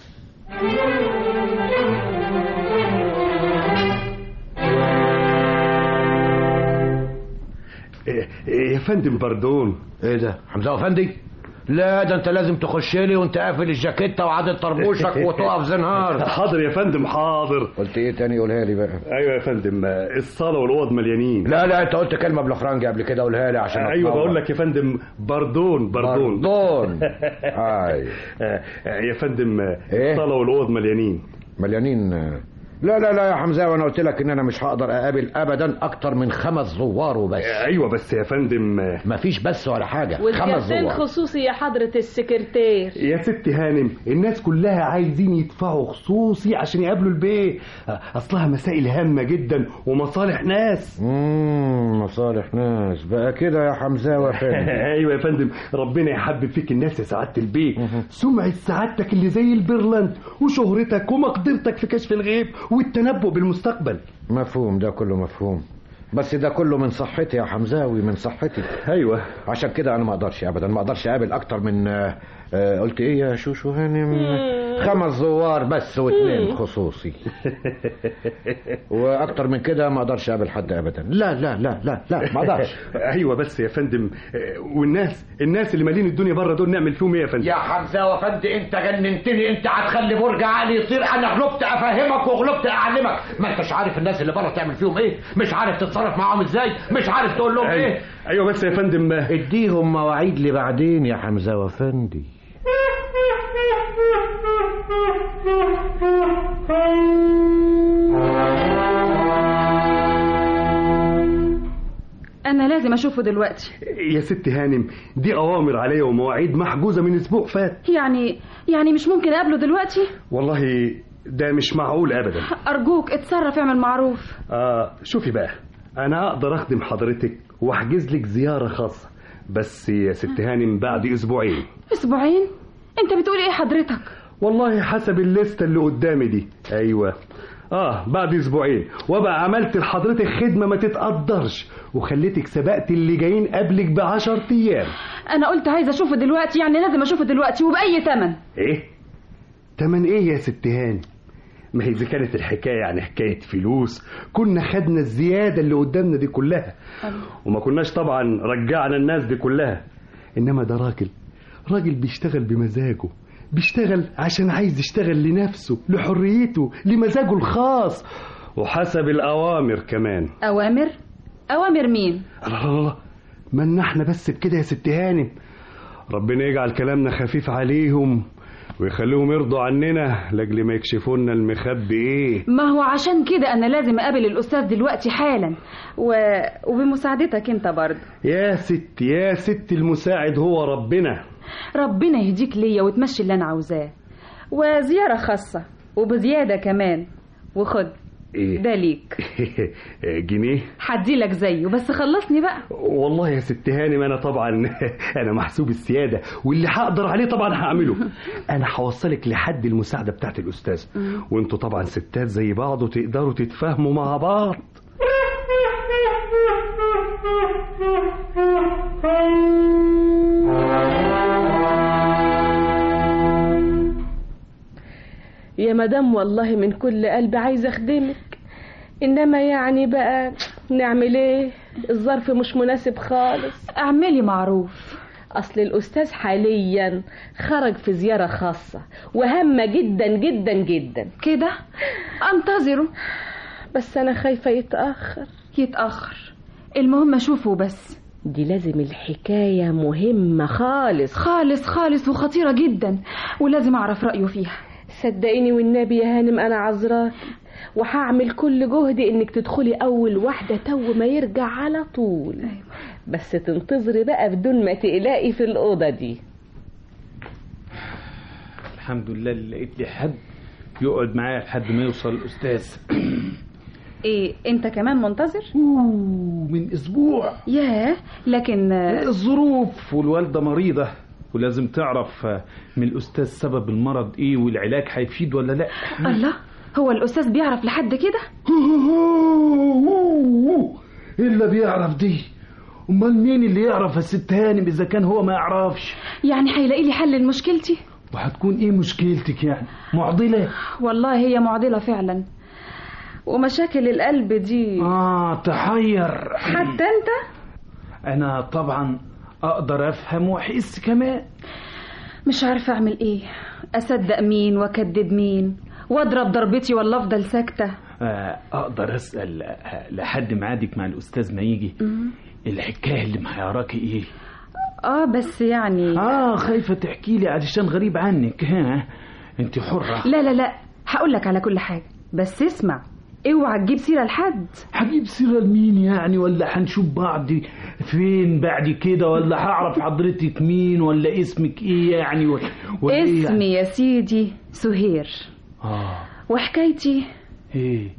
S9: إيه يا فندم باردون.
S4: ايه ده حمزة افندي؟ لا ده انت لازم تخش لي وانت قافل الجاكيته وعادل طربوشك وتقف زنهار.
S9: حاضر يا فندم حاضر.
S4: قلت ايه تاني؟ قولها لي بقى.
S9: ايوه يا فندم الصاله والاوض مليانين.
S4: لا لا انت قلت كلمه بالافرنجي قبل كده، قولها لي عشان
S9: ايوه بقول لك يا فندم باردون باردون
S4: باردون. اي
S9: يا فندم الصاله والاوض مليانين.
S4: مليانين؟ لا لا لا يا حمزة، وانا قلت لك ان انا مش هقدر اقابل ابدا اكتر من خمس زوار وبس.
S9: ايوه بس يا فندم
S4: مفيش بس ولا حاجه،
S6: خمس زوار خصوصي يا حضرة السكرتير.
S9: يا ست هانم الناس كلها عايزين يدفعوا خصوصي عشان يقابلوا البيه، اصلها مسائل هامه جدا ومصالح ناس.
S4: امم مصالح ناس بقى كده يا حمزة وفندم.
S9: ايوه يا فندم ربنا يحبب فيك الناس يا سعاده البيه. سمعه سعادتك اللي زي البرلند وشهرتك ومقدرتك في كشف الغيب والتنبؤ بالمستقبل.
S4: مفهوم، ده كله مفهوم، بس ده كله من صحتي يا حمزاوي، من صحتي.
S9: ايوه
S4: عشان كده انا ما اقدرش ابدا، ما اقدرش اقابل اكتر من آه آه قلت ايه يا شوشو هانم؟ خمس زوار بس واثنين خصوصي. واكتر من كده ما اقدرش اقابل حد ابدا. لا لا لا لا لا ما اقدرش.
S9: ايوه بس يا فندم والناس الناس اللي مالين الدنيا بره دول نعمل فيهم ايه يا فندم؟
S4: يا حمزه وفندي انت جننتني، انت هتخلي برج عالي يطير. انا غلبت افهمك وغلبت اعلمك، ما انتش عارف الناس اللي بره تعمل فيهم ايه، مش عارف تتصرف معاهم ازاي، مش عارف تقول لهم
S9: أيوة.
S4: ايه.
S9: ايوه بس يا فندم
S4: اديهم مواعيد لي بعدين يا حمزه وفندي.
S11: أنا لازم أشوفه دلوقتي.
S9: يا ست هانم دي أوامر عليا ومواعيد محجوزة من أسبوع فات.
S11: يعني يعني مش ممكن أقابله دلوقتي؟
S9: والله ده مش معقول أبدا.
S11: أرجوك اتصرف اعمل معروف.
S9: آه شوفي بقى، أنا أقدر أخدم حضرتك وأحجز لك زيارة خاصة، بس يا ست هانم بعد أسبوعين.
S11: أسبوعين؟ أنت بتقول إيه حضرتك؟
S9: والله حسب الليستة اللي قدامي دي. أيوة اه بعد اسبوعين وابقى عملت لحضرتك خدمه ما تتقدرش وخليتك سبقت اللي جايين قبلك بعشر ايام.
S11: انا قلت عايزه اشوفه دلوقتي، يعني لازم اشوفه دلوقتي وباي تمن.
S9: ايه تمن ايه يا ست هاني؟ ما هي اذا كانت الحكايه يعني حكايه فلوس كنا خدنا الزياده اللي قدامنا دي كلها وما كناش طبعا رجعنا الناس دي كلها، انما ده راجل راجل بيشتغل بمزاجه، بيشتغل عشان عايز يشتغل لنفسه لحريته لمزاجه الخاص وحسب الأوامر كمان.
S11: أوامر؟ أوامر مين؟
S9: الله الله ما احنا بس بكده يا ست هانم. ربنا يجعل كلامنا خفيف عليهم ويخليهم يرضوا عننا لاجل ما يكشفوا لنا المخبي ايه.
S11: ما هو عشان كده انا لازم اقابل الاستاذ دلوقتي حالا و... وبمساعدتك انت برضه.
S9: يا ست يا ست المساعد هو ربنا.
S11: ربنا يهديك ليا وتمشي اللي انا عاوزاه، وزياره خاصه وبزياده كمان. وخد
S9: إيه؟
S11: ده ليك
S9: جنيه
S11: هديلك زيه بس خلصني بقى.
S9: والله يا ست هانم انا طبعا انا محسوب السياده واللي هقدر عليه طبعا هعمله. انا هوصلك لحد المساعده بتاعت الاستاذ وانتوا طبعا ستات زي بعض وتقدروا تتفاهموا مع بعض.
S6: يا مدام والله من كل قلبي عايزه اخدمك، انما يعني بقى نعمل ايه؟ الظرف مش مناسب خالص.
S11: اعملي معروف.
S6: اصل الاستاذ حاليا خرج في زياره خاصه وهامه جدا جدا جدا.
S11: كده انتظره،
S6: بس انا خايفه يتاخر.
S11: يتاخر المهم اشوفه بس.
S6: دي لازم الحكايه مهمه خالص
S11: خالص خالص وخطيره جدا ولازم اعرف رايه فيها.
S6: صدقيني والنبي يا هانم انا عذراك وهعمل كل جهدي انك تدخلي اول واحده تو ما يرجع على طول. أيوة. بس تنتظري بقى بدون ما تقلقي في الاوضه دي.
S1: الحمد لله اللي لقيت لي حد
S8: يقعد معايا لحد ما يوصل الأستاذ.
S11: ايه انت كمان منتظر؟
S8: أوه من اسبوع.
S11: ياه لكن
S8: الظروف والوالدة مريضة ولازم تعرف من الأستاذ سبب المرض ايه والعلاج هيفيد ولا لا.
S11: الله، هو الأستاذ بيعرف لحد كده؟
S8: إلا بيعرف دي؟ امال مين اللي يعرف يا ست هانم اذا كان هو ما يعرفش؟
S11: يعني هيلاقي لي حل لمشكلتي؟
S8: وهتكون ايه مشكلتك يعني؟ معضلة؟
S11: والله هي معضلة فعلا، ومشاكل القلب دي
S8: اه تحير.
S11: حتى انت؟
S8: انا طبعا اقدر افهم واحس كمان.
S11: مش عارفة اعمل ايه، اصدق مين واكذب مين، واضرب ضربتي ولا افضل ساكتة؟
S8: اقدر اسأل لحد ميعادك مع الاستاذ ما يجي الحكاية اللي محيراكي ايه؟
S11: اه بس يعني
S8: اه خايفة تحكي لي علشان غريب عنك. ها انت حرة.
S11: لا لا لا هقولك على كل حاجة، بس اسمع اوعى تجيب سيرة لحد.
S8: هجيب سيرة لمين يعني؟ ولا هنشوف بعض فين بعد كده؟ ولا هعرف حضرتك مين؟ ولا اسمك ايه يعني؟ ولا
S11: اسمي
S8: يعني؟
S11: يا سيدي سهير.
S8: اه
S11: وحكايتي
S8: ايه؟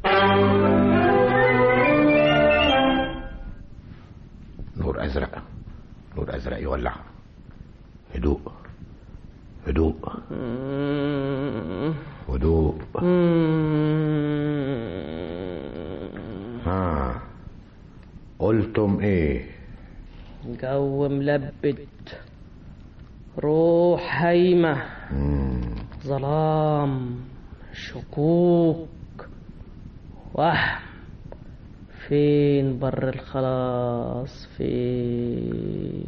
S4: نور ازرق، نور ازرق يولع. هدوء هدوء هدوء. ها قلتم ايه؟
S6: جو ملبد، روح هايمة، ظلام، شكوك، وهم. فين بر الخلاص؟ فين؟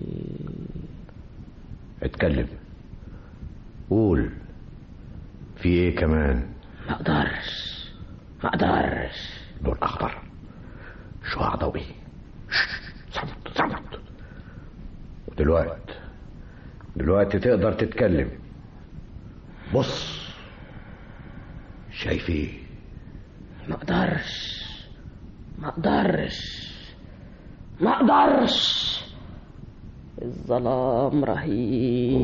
S4: اتكلم، قول، في ايه كمان؟
S6: ما اقدرش ما اقدرش.
S4: دول اخضر، شعاع ضوئي، صمت صمت. دلوقتي دلوقتي تقدر تتكلم. بص، شايف ايه؟
S6: ما اقدرش ما اقدرش ما اقدرش. الظلام رهيب.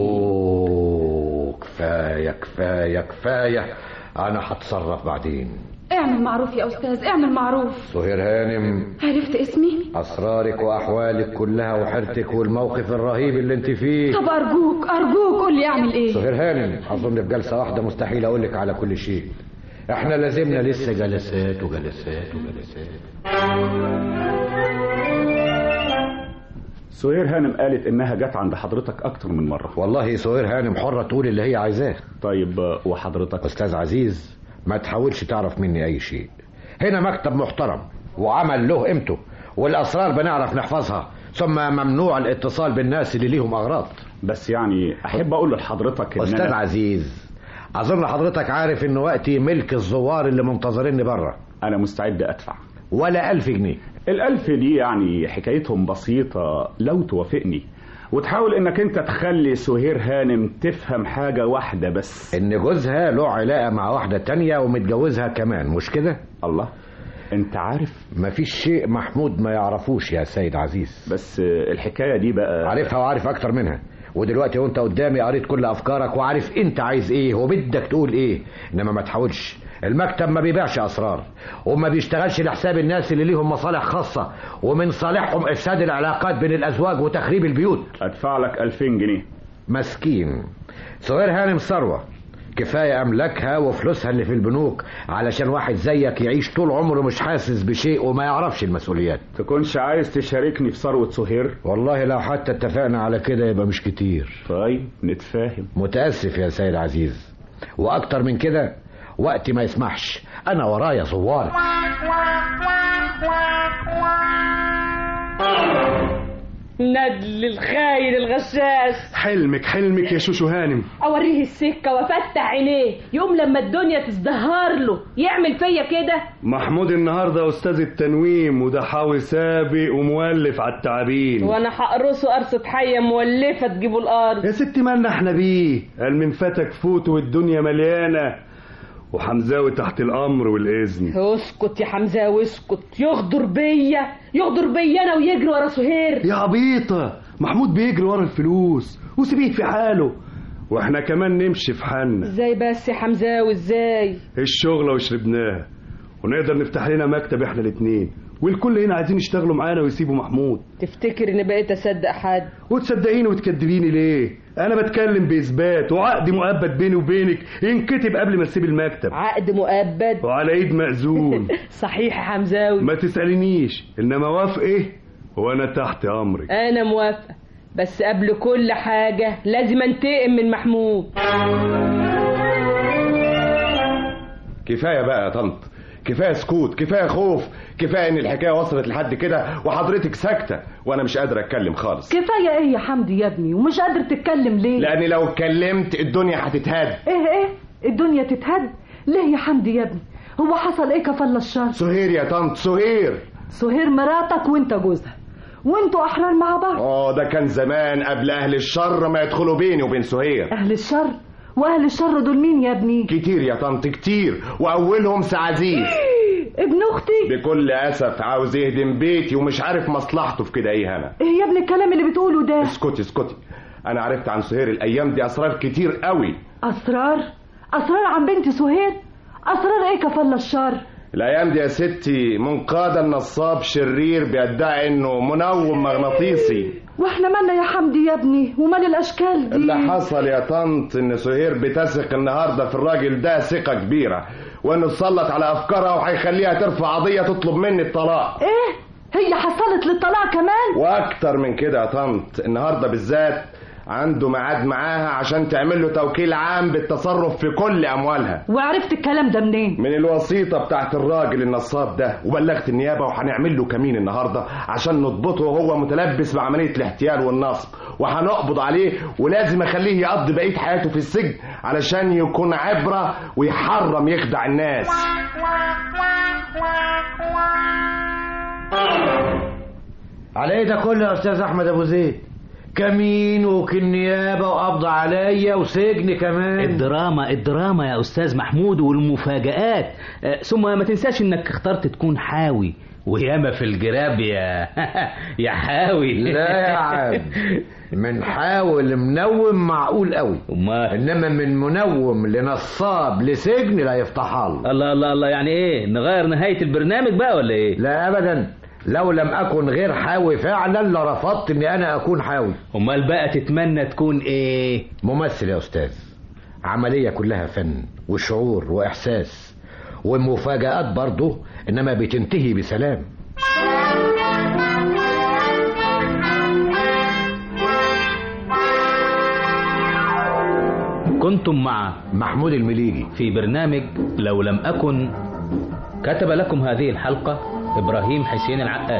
S4: اوه كفايه كفايه كفايه، انا هتصرف بعدين.
S11: اعمل معروف يا استاذ، اعمل معروف.
S4: سهير هانم،
S11: عرفت اسمي؟
S4: اسرارك واحوالك كلها وحيرتك والموقف الرهيب اللي انت فيه.
S11: طب ارجوك ارجوك قول لي اعمل ايه.
S4: سهير هانم، اظن في جلسه واحده مستحيل اقول لك على كل شيء. احنا لازمنا لسه جلسات وجلسات وجلسات.
S3: سهير هانم قالت انها جت عند حضرتك اكتر من مره.
S4: والله سهير هانم حره تقول اللي هي عايزاه.
S3: طيب وحضرتك؟
S4: استاذ عزيز، ما تحاولش تعرف مني اي شيء. هنا مكتب محترم وعمل له قيمته، والاسرار بنعرف نحفظها، ثم ممنوع الاتصال بالناس اللي ليهم اغراض.
S3: بس يعني احب اقول لحضرتك ان
S4: استاذ
S3: أنا...
S4: عزيز، اظن حضرتك عارف ان وقتي ملك الزوار اللي منتظريني بره.
S3: انا مستعد ادفع
S4: ولا ألف جنيه.
S3: الألف دي يعني حكايتهم بسيطة لو توافقني وتحاول انك انت تخلي سهير هانم تفهم حاجة واحدة بس،
S4: ان جوزها له علاقة مع واحدة تانية ومتجوزها كمان، مش كده؟
S3: الله، انت عارف
S4: مفيش شيء محمود ما يعرفوش يا سيد عزيز.
S3: بس الحكاية دي بقى
S4: عارفها وعارف اكتر منها، ودلوقتي وانت قدامي قريت كل افكارك وعارف انت عايز ايه وبدك تقول ايه. انما ما تحاولش، المكتب ما بيبيعش اسرار وما بيشتغلش لحساب الناس اللي ليهم مصالح خاصة ومن صالحهم افساد العلاقات بين الازواج وتخريب البيوت.
S3: ادفع لك ألفين جنيه.
S4: مسكين سهير هانم ثروة، كفاية املاكها وفلوسها اللي في البنوك علشان واحد زيك يعيش طول عمره مش حاسس بشيء وما يعرفش المسؤوليات.
S3: تكونش عايز تشاركني في ثروة سهير؟
S4: والله لو حتى اتفقنا على كده يبقى مش كتير.
S3: طيب نتفاهم.
S4: متأسف يا سيد عزيز، واكتر من كده وقتي ما يسمحش، انا ورايا زوار.
S6: ندل الخاين الغشاش.
S9: حلمك حلمك يا شوشو هانم.
S6: اوريه السكه وافتح عينيه، يوم لما الدنيا تزدهر له يعمل فيا كده.
S9: محمود النهارده استاذ التنويم وده حاوي سابق ومولف على التعابين،
S6: وانا هقرصه قرصه حيه مولفه تجيبوا الارض.
S9: يا ستي مالنا احنا بيه، قال من فتك فوت والدنيا مليانه وحمزاوي تحت الامر والاذن.
S6: اسكت يا حمزاوي اسكت، يغدر بيا يغدر بيا انا ويجري ورا سهير.
S9: يا عبيطه، محمود بيجري ورا الفلوس وسيبيه في حاله، واحنا كمان نمشي في حالنا.
S6: ازاي بس يا حمزاوي ازاي؟
S9: الشغلة وشربناها ونقدر نفتح لنا مكتب احنا الاتنين، والكل هنا عايزين يشتغلوا معانا ويسيبوا محمود.
S6: تفتكر اني بقيت اصدق حد؟
S9: وتصدقيني وتكدبيني ليه؟ انا بتكلم باثبات، وعقد مؤبد بيني وبينك ينكتب قبل ما تسيب المكتب.
S6: عقد مؤبد
S9: وعلى ايد مأذون.
S6: صحيح يا حمزاوي.
S9: ما تسألينيش، انما وافق ايه وانا تحت امرك.
S6: انا موافقه، بس قبل كل حاجه لازم انتقم من محمود.
S15: كفايه بقى يا طنط، كفايه سكوت، كفايه خوف، كفايه ان الحكايه وصلت لحد كده وحضرتك ساكته وانا مش قادر اتكلم خالص.
S17: كفايه ايه يا حمدي يا ابني؟ ومش قادر تتكلم ليه؟
S15: لاني لو اتكلمت الدنيا هتتهد.
S17: ايه ايه الدنيا تتهد؟ ليه يا حمدي يا ابني؟ هو حصل ايه كفل الشر؟
S15: سهير يا طنط، سهير.
S17: سهير مراتك وانت جوزها، وانتوا احرار مع بعض.
S15: اه ده كان زمان قبل اهل الشر ما يدخلوا بيني وبين سهير.
S17: اهل الشر؟ واهل الشر دول مين يا ابني؟
S15: كتير يا طنط كتير، واولهم سعزيز
S17: ابن اختي.
S15: بكل اسف عاوز يهدم بيتي ومش عارف مصلحته في كده ايه. انا
S17: ايه يا ابني الكلام اللي بتقوله ده؟
S15: اسكتي اسكتي، انا عرفت عن سهير الايام دي اسرار كتير قوي.
S17: اسرار؟ اسرار عن بنت سهير؟ اسرار ايه كفل الشر؟
S15: الايام دي يا ستي منقاده النصاب شرير بيدعي انه منوم مغناطيسي.
S17: واحنا مالنا يا حمدي يا ابني ومال الاشكال دي؟
S15: اللي حصل يا طنط ان سهير بتثق النهارده في الراجل ده ثقه كبيره، وانه اتسلط على افكارها وهيخليها ترفع قضيه تطلب مني الطلاق.
S17: ايه هي حصلت للطلاق كمان؟
S15: واكتر من كده يا طنط، النهارده بالذات عنده ميعاد معاها عشان تعمل له توكيل عام بالتصرف في كل اموالها.
S17: وعرفت الكلام ده منين؟
S15: من الوسيطه بتاعت الراجل النصاب ده، وبلغت النيابه وهنعمل له كمين النهارده عشان نضبطه وهو متلبس بعمليه الاحتيال والنصب، وهنقبض عليه ولازم اخليه يقضي بقيه حياته في السجن علشان يكون عبره ويحرم يخدع الناس.
S4: على ايه ده كله يا استاذ احمد ابو زيد؟ كمين وكالنيابة وقبض عليا وسجن كمان.
S1: الدراما الدراما يا أستاذ محمود والمفاجآت. أه ثم ما تنساش إنك اخترت تكون حاوي، وياما في الجراب يا يا حاوي.
S4: لا يا عم، من حاول منوم معقول قوي، إنما من منوم لنصاب لسجن لا يفتحها الله.
S1: الله الله الله، يعني إيه نغير نهاية البرنامج بقى ولا إيه؟
S4: لا أبدا، لو لم أكن غير حاوي فعلا لرفضت إني أنا أكون حاوي.
S1: أمال بقى تتمنى تكون إيه؟
S4: ممثل يا أستاذ. عملية كلها فن وشعور وإحساس ومفاجآت برضه، إنما بتنتهي بسلام.
S1: كنتم مع
S4: محمود المليجي
S1: في برنامج لو لم أكن. كتب لكم هذه الحلقة إبراهيم حسين العقاد.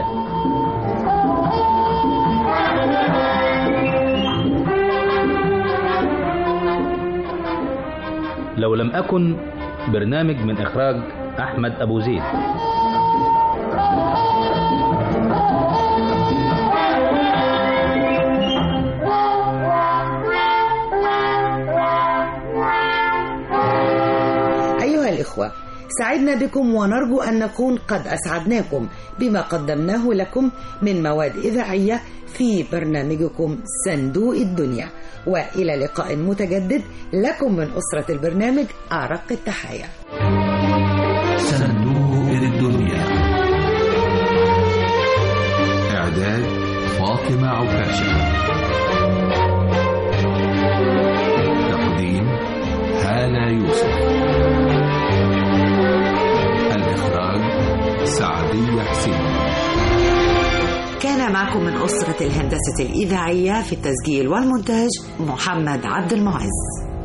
S1: لو لم أكن برنامج من إخراج أحمد أبو زيد.
S2: أيها الإخوة، سعدنا بكم ونرجو أن نكون قد أسعدناكم بما قدمناه لكم من مواد إذاعية في برنامجكم صندوق الدنيا. وإلى لقاء متجدد، لكم من أسرة البرنامج أرق التحايا.
S18: صندوق الدنيا، إعداد فاطمة عكاشة، تقديم هالة يوسف، الإخراج سعدية حسين.
S2: كان معكم من أسرة الهندسة الإذاعية في التسجيل والمونتاج محمد عبد المعز.